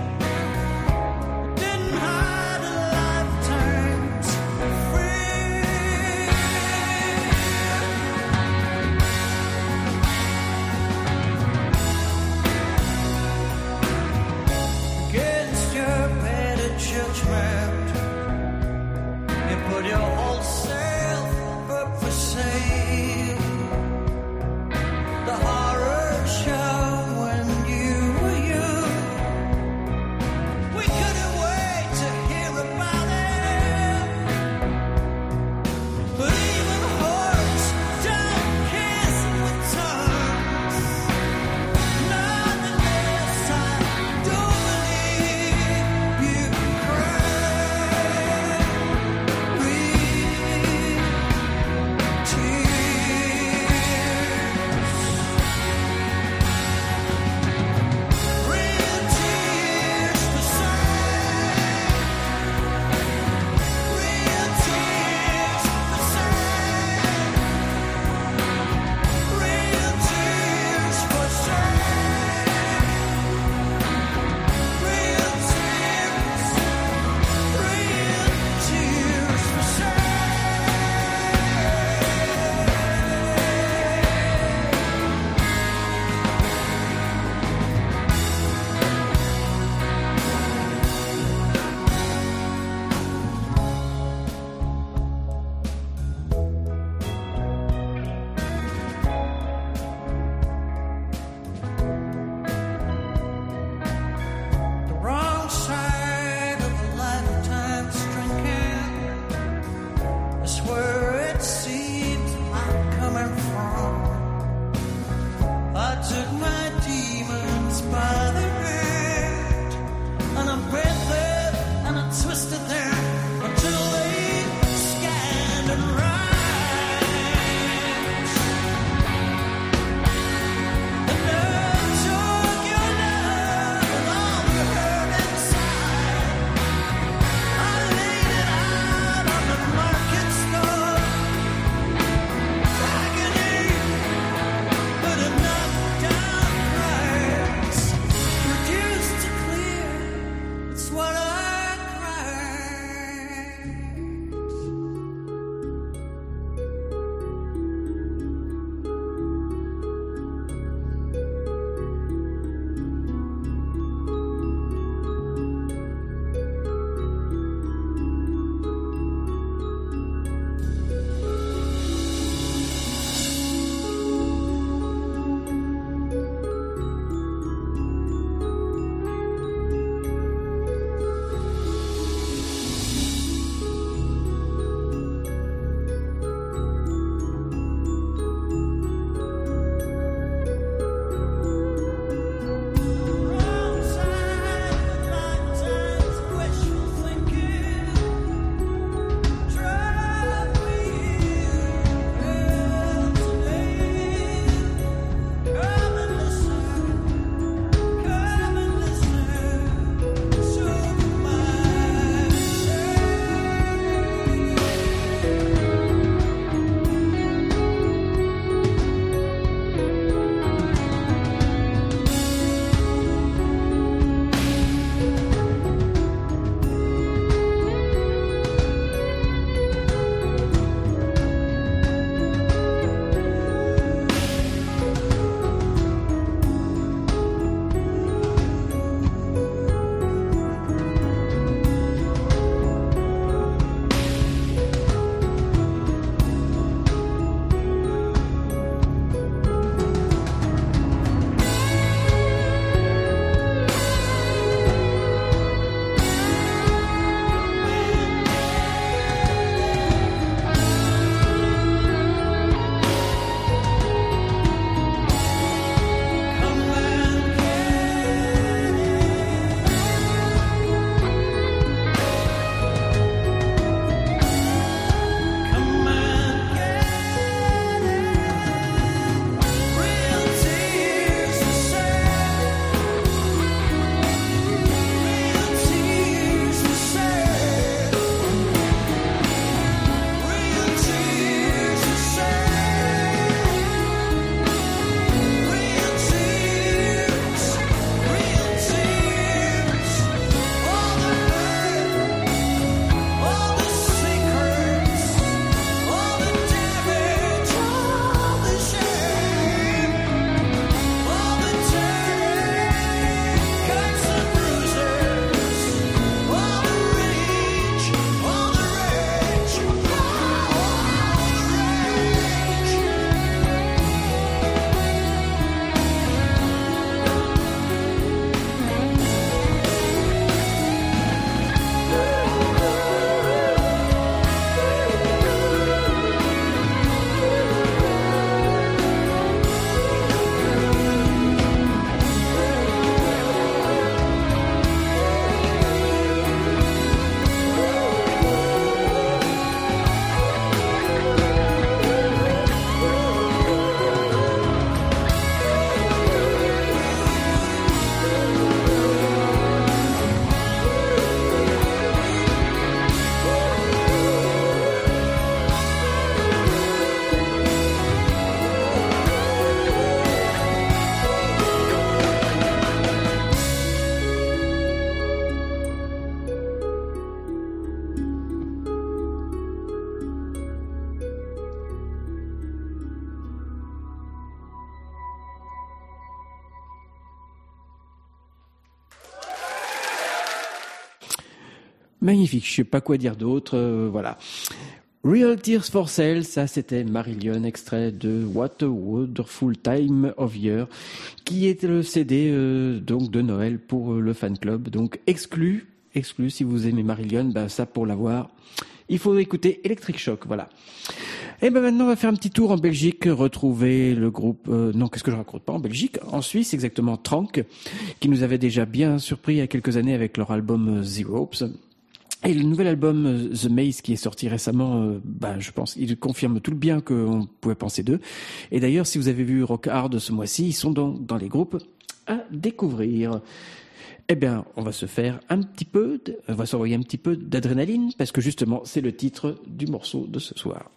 Magnifique, je sais pas quoi dire d'autre, euh, voilà. Real Tears for Sale, ça c'était Marillion, extrait de What a Wonderful Time of Year, qui est le C D euh, donc de Noël pour euh, le fan club, donc exclu, exclu si vous aimez Marillion, ben ça pour l'avoir, il faut écouter Electric Shock, voilà. Et ben maintenant on va faire un petit tour en Belgique, retrouver le groupe, euh, non qu'est-ce que je raconte pas en Belgique, en Suisse exactement, Trank, qui nous avait déjà bien surpris il y a quelques années avec leur album euh, Zeropes. Et le nouvel album euh, The Maze qui est sorti récemment, euh, bah, je pense, il confirme tout le bien qu'on pouvait penser d'eux. Et d'ailleurs, si vous avez vu Rock Hard ce mois-ci, ils sont dans, dans les groupes à découvrir. Eh bien, on va se faire un petit peu, de, on va s'envoyer un petit peu d'adrénaline parce que justement, c'est le titre du morceau de ce soir.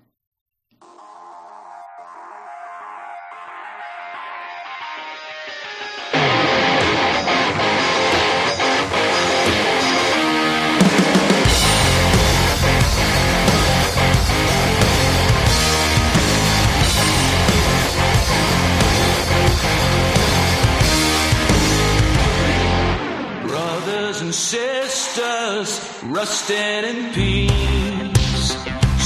Sisters rusted in peace,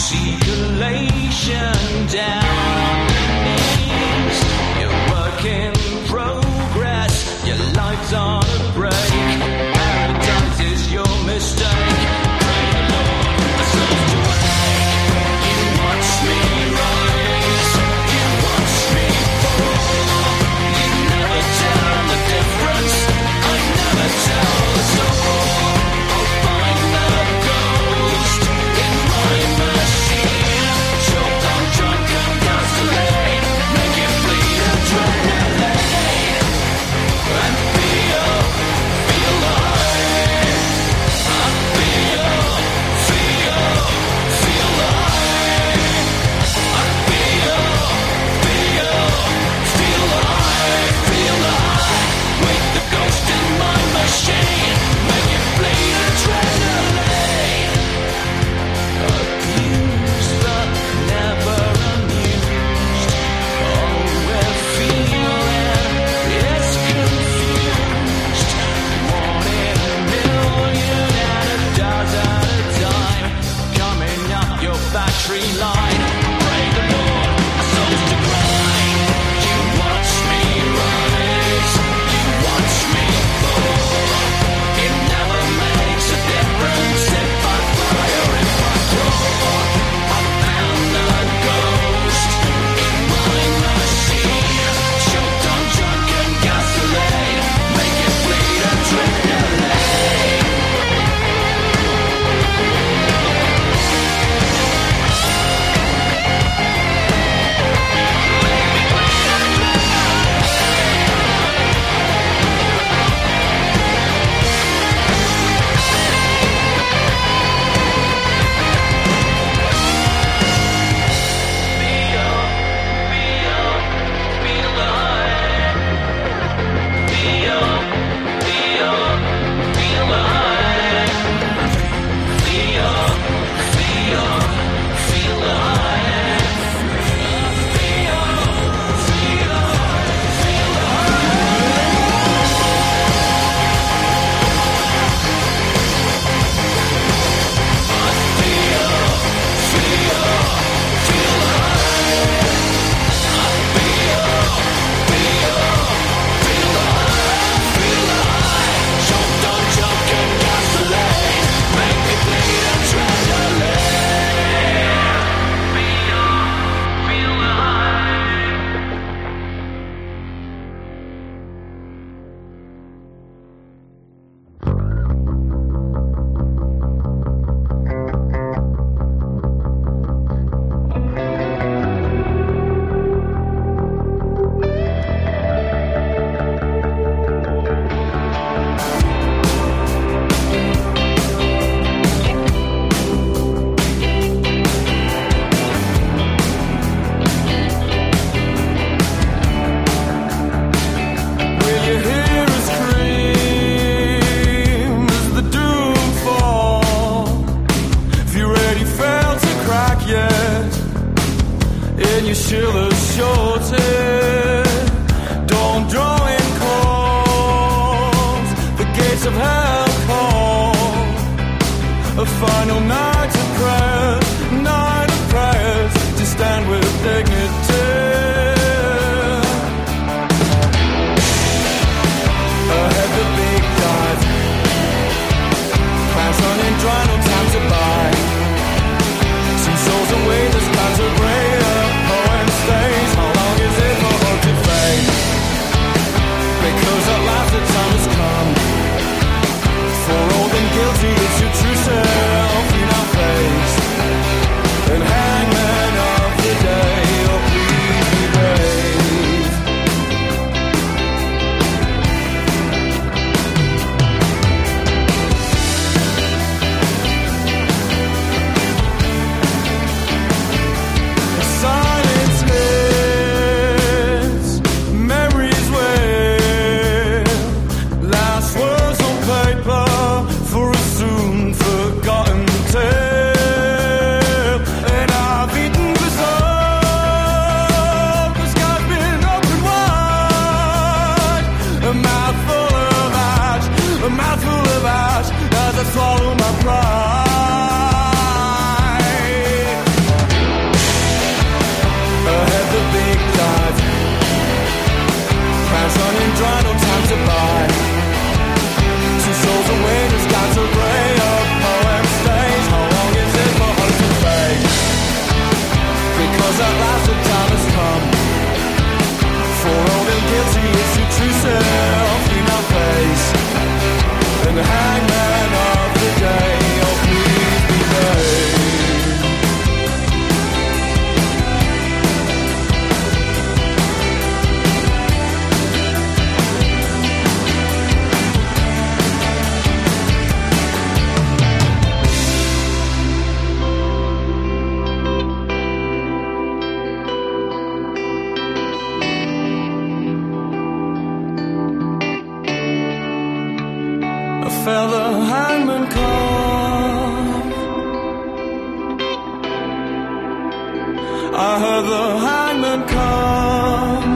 sedulation down on your knees. Your work in progress, your life's on a break. Paradise is your mistake. Pray the Lord the souls to wake. You watch me rise, you watch me fall. You never tell the difference, I never tell the soul. of hell call. A final night of prayers, night of prayers, to stand with dignity. Ahead the big dive, plans running dry, no time to buy. Some souls away, the skies are grey, a poem stays. How long is it for hope to fade? Because at last the time has come. For old and guilty, it's your true self in our face. And hangman of the day, oh please be brave. Silence lives, memories wail. Last words on paper for a soon forgotten tale. And I've eaten berserk, the sky's been open wide. A mouthful of ash, a mouthful of ash, as I swallow my pride. Ahead the big dive, plans running dry, no time to buy. Two souls away, the skies are grey, a poem stays. How long is it for hope to fade? Because at last the time has come. For old and guilty, it's your true self in our face. And the hangman of the day, oh please be brave. I felt the hangman come. I heard the hangman come.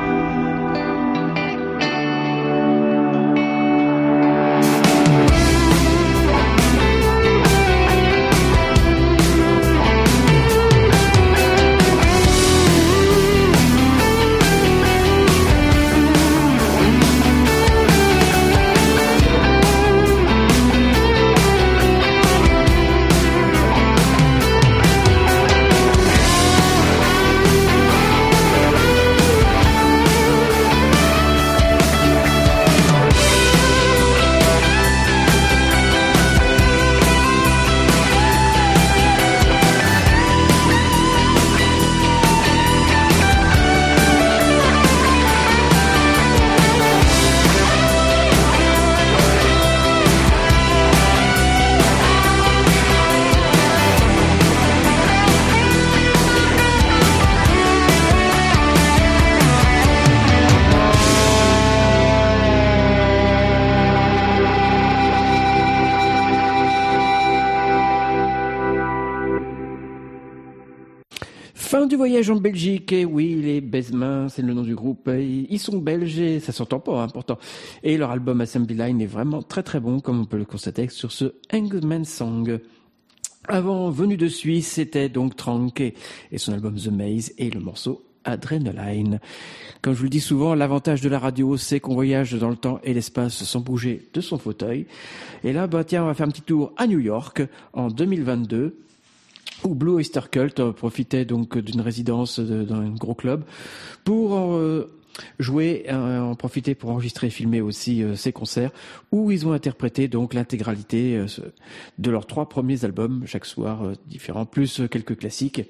Fin du voyage en Belgique, et oui, les Besmins, c'est le nom du groupe, ils sont belges et ça s'entend pas, hein, pourtant. Et leur album Assembly Line est vraiment très très bon, comme on peut le constater sur ce Hangman Song. Avant, venu de Suisse, c'était donc Trank et son album The Maze et le morceau Adrenaline. Comme je vous le dis souvent, l'avantage de la radio, c'est qu'on voyage dans le temps et l'espace sans bouger de son fauteuil. Et là, bah tiens, on va faire un petit tour à New York en deux mille vingt-deux. Où Blue Oyster Cult profitait donc d'une résidence de, dans un gros club pour euh, jouer, euh, en profiter pour enregistrer et filmer aussi euh, ces concerts où ils ont interprété donc l'intégralité euh, de leurs trois premiers albums chaque soir euh, différents, plus euh, quelques classiques.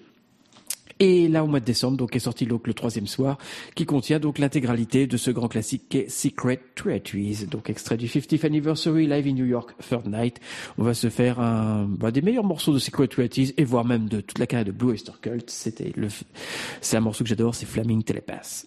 Et là, au mois de décembre, donc, est sorti donc le troisième soir, qui contient donc l'intégralité de ce grand classique qu'est Secret Treaties. Donc, extrait du fiftieth Anniversary Live in New York, Third Night. On va se faire un, bah, des meilleurs morceaux de Secret Treaties et voire même de toute la carrière de Blue Oyster Cult. C'était le, c'est un morceau que j'adore, c'est Flaming Telepath.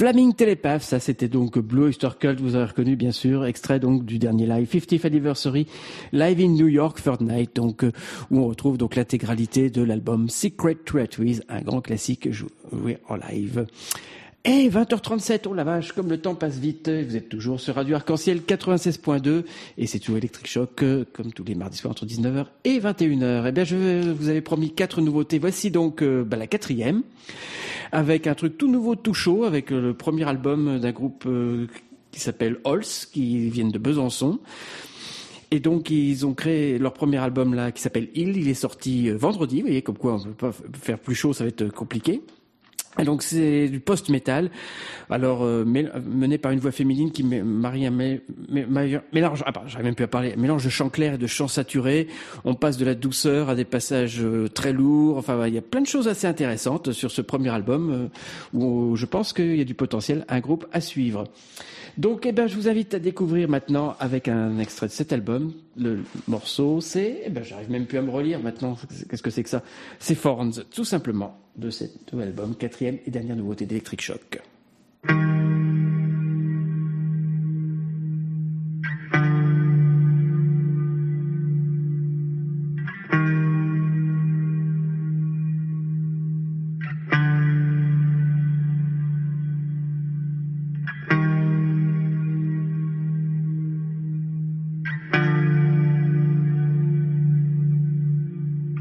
Flaming Telepath, ça c'était donc Blue Oyster Cult, vous avez reconnu bien sûr, extrait donc du dernier live, fiftieth Anniversary, Live in New York, Third Night, donc euh, où on retrouve donc l'intégralité de l'album Secret Treasuries, un grand classique joué en live. Et vingt heures trente-sept, oh la vache, comme le temps passe vite, vous êtes toujours sur Radio Arc-en-Ciel quatre-vingt-seize point deux et c'est toujours Electric Shock, euh, comme tous les mardis soirs entre dix-neuf heures et vingt et une heures. Eh bien, je vous avais promis quatre nouveautés. Voici donc euh, bah, la quatrième, avec un truc tout nouveau, tout chaud, avec euh, le premier album d'un groupe euh, qui s'appelle Holz, qui viennent de Besançon. Et donc, ils ont créé leur premier album là, qui s'appelle Il. Il est sorti euh, vendredi, vous voyez, comme quoi on ne peut pas faire plus chaud, ça va être compliqué. Et donc c'est du post-metal, alors euh, mené par une voix féminine qui marie un mé, mé, mé, mélange, ah, j'arrive même plus à parler, un mélange de chant clair et de chant saturé. On passe de la douceur à des passages euh, très lourds. Enfin, il y a plein de choses assez intéressantes sur ce premier album euh, où je pense qu'il y a du potentiel, un groupe à suivre. Donc, eh ben, je vous invite à découvrir maintenant avec un extrait de cet album. Le morceau, c'est, eh ben, j'arrive même plus à me relire maintenant. Qu'est-ce que c'est que ça? C'est Thorns, tout simplement, de cet nouvel album, quatrième et dernière nouveauté d'Electric Shock.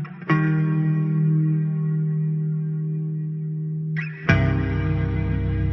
Thank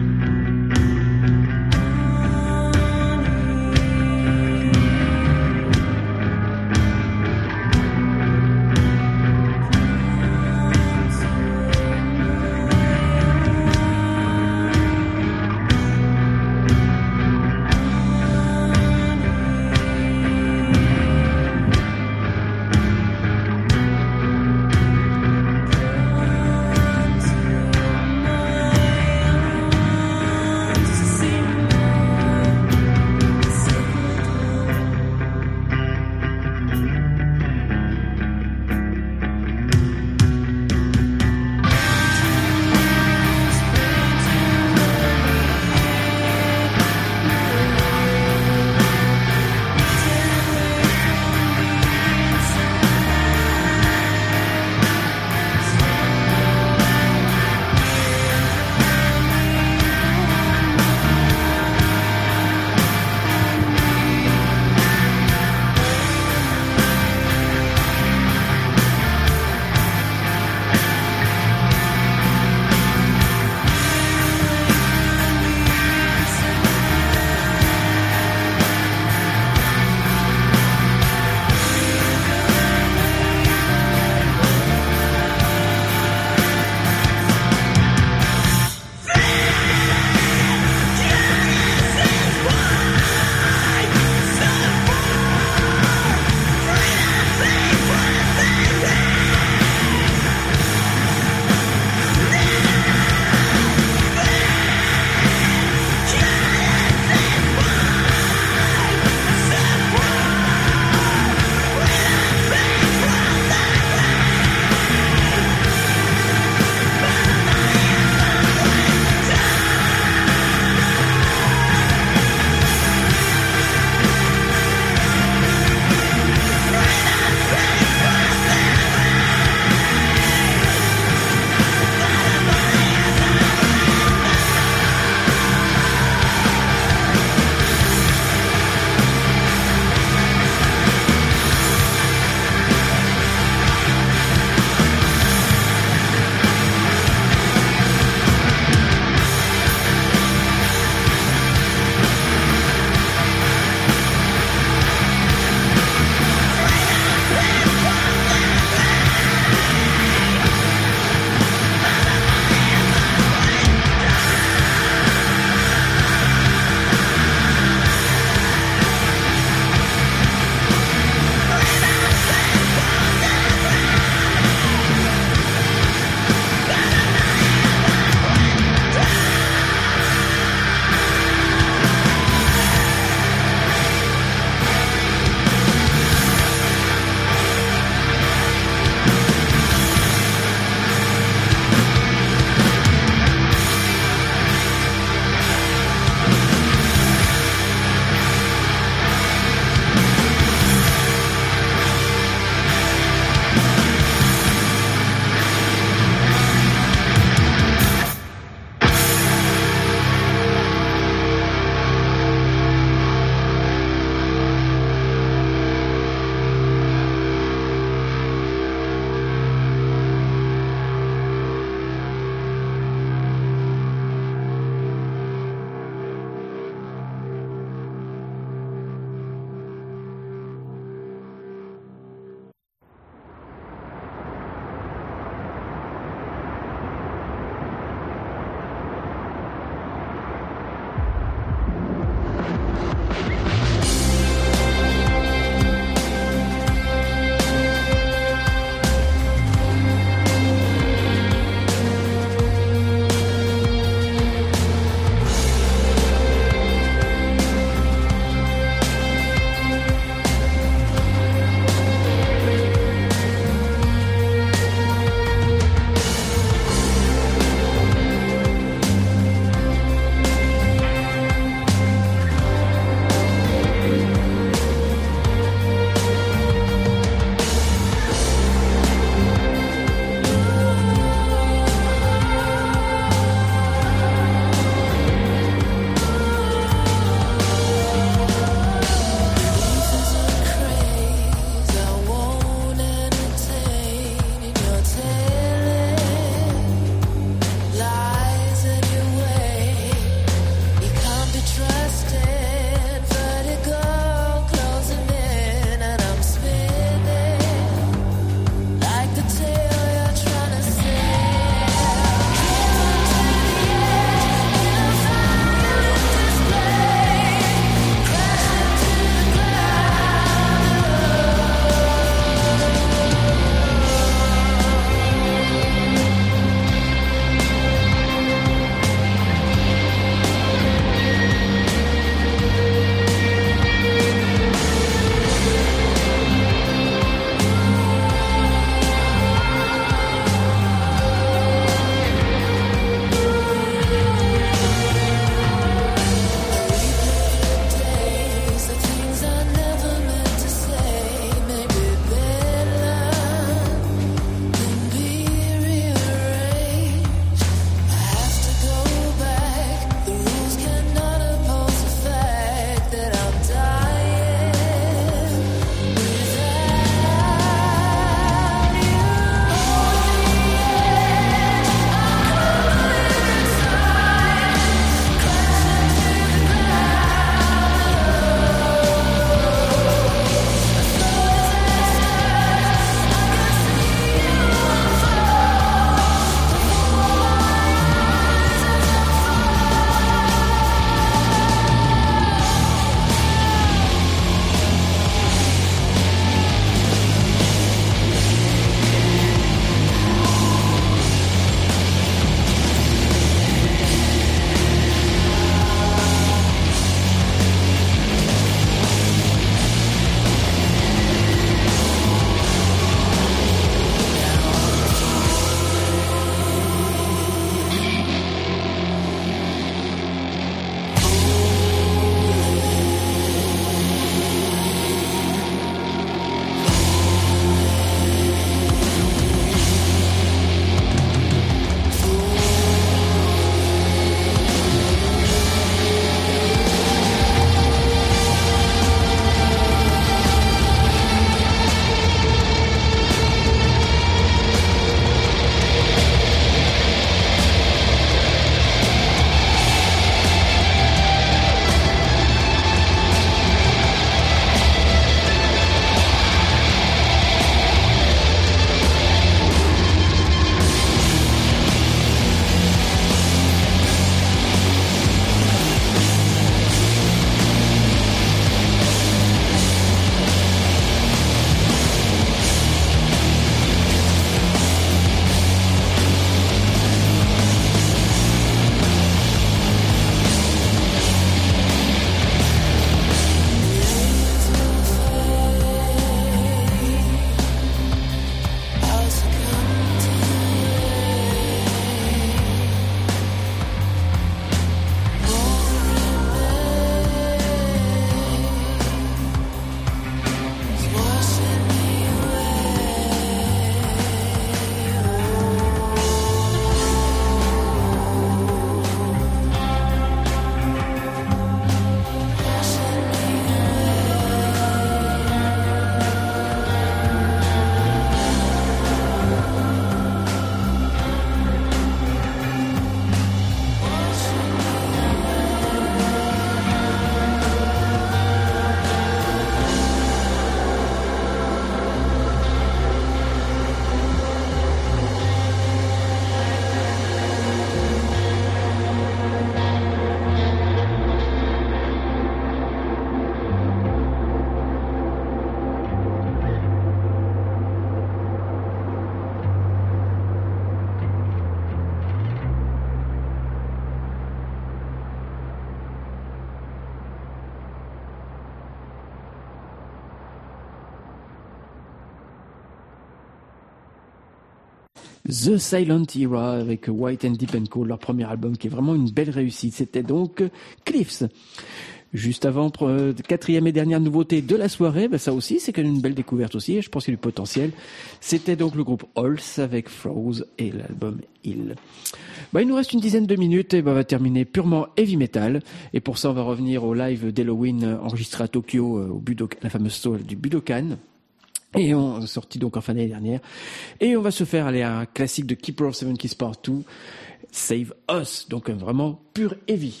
The Silent Era avec White and Deep and Cold, leur premier album qui est vraiment une belle réussite. C'était donc Cliffs. Juste avant, euh, quatrième et dernière nouveauté de la soirée, ben ça aussi c'est quand même une belle découverte aussi, et je pense qu'il y a du potentiel. C'était donc le groupe Halls avec Froze et l'album Hill. Ben, il nous reste une dizaine de minutes et ben, on va terminer purement heavy metal. Et pour ça on va revenir au live d'Halloween enregistré à Tokyo, euh, au Budokan, la fameuse salle du Budokan. Et on sorti donc en fin d'année dernière. Et on va se faire aller à un classique de Keeper of Seven Keys Part deux, Save Us, donc un vraiment pur heavy.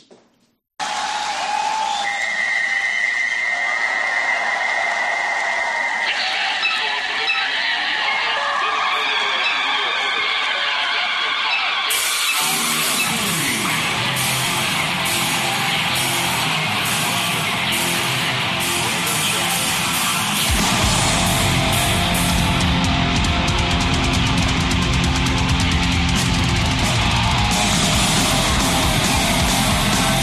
Save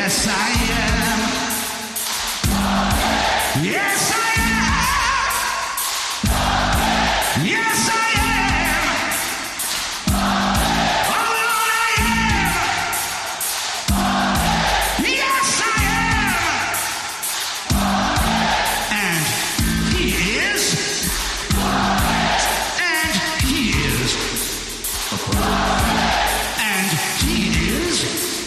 Yes, I am. Yes, I am. Yes, I am. Oh, Lord, I am. Yes, I am. And he is. And he is. And he is.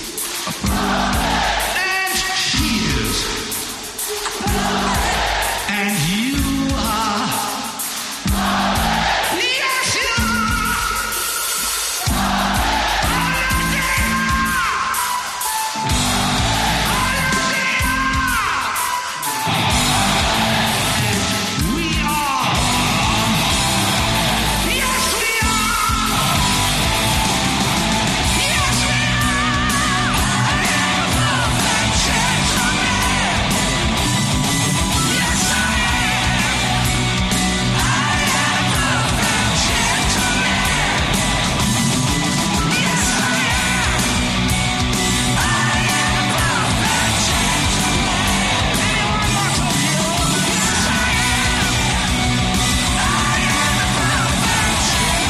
And she is. And you are. Yes, you are. We are. Yes, we are. Yes, we are. Yes, I am. I am a gentleman. Yes, I am. I am a gentleman. Anyone want to hear? Yes, I am. I am a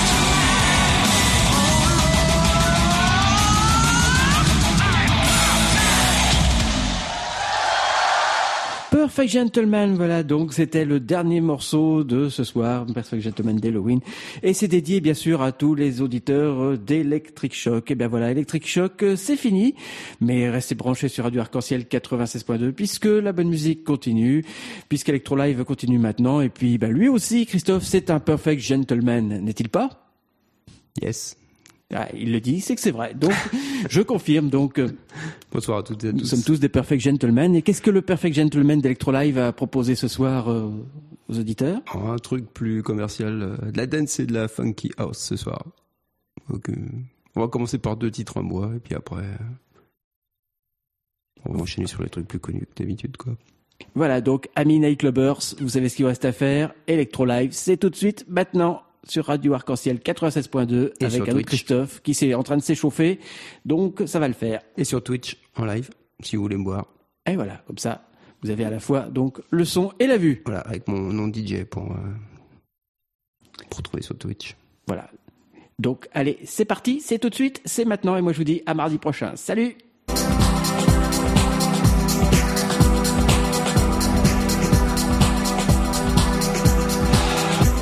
Perfect Gentleman, voilà, donc c'était le dernier morceau de ce soir, Perfect Gentleman d'Halloween, et c'est dédié bien sûr à tous les auditeurs d'Electric Shock. Et bien voilà, Electric Shock, c'est fini, mais restez branchés sur Radio Arc-en-Ciel quatre-vingt-seize point deux, puisque la bonne musique continue, puisqu'Electro Live continue maintenant, et puis ben, lui aussi, Christophe, c'est un Perfect Gentleman, n'est-il pas? Yes. Ah, il le dit, c'est que c'est vrai. Donc, je confirme. Donc, euh, Bonsoir à toutes et à nous tous. sommes tous des Perfect Gentlemen. Et qu'est-ce que le Perfect Gentleman d'Electro Live a proposé ce soir euh, aux auditeurs? Oh, un truc plus commercial, euh, de la dance et de la funky house ce soir. Donc, euh, on va commencer par deux titres en bois et puis après, euh, on va enchaîner sur les trucs plus connus que d'habitude, quoi. Voilà, donc, amis Nightclubbers, vous savez ce qu'il vous reste à faire. Electro Live, c'est tout de suite, maintenant, sur Radio Arc-en-Ciel quatre-vingt-seize point deux, Et avec sur un autre Twitch. Christophe qui est en train de s'échauffer. Donc, ça va le faire. Et sur Twitch, en live, si vous voulez me voir. Et voilà, comme ça, vous avez à la fois donc le son et la vue. Voilà, avec mon nom de D J pour, euh, pour trouver sur Twitch. Voilà. Donc, allez, c'est parti, c'est tout de suite, c'est maintenant. Et moi, je vous dis à mardi prochain. Salut!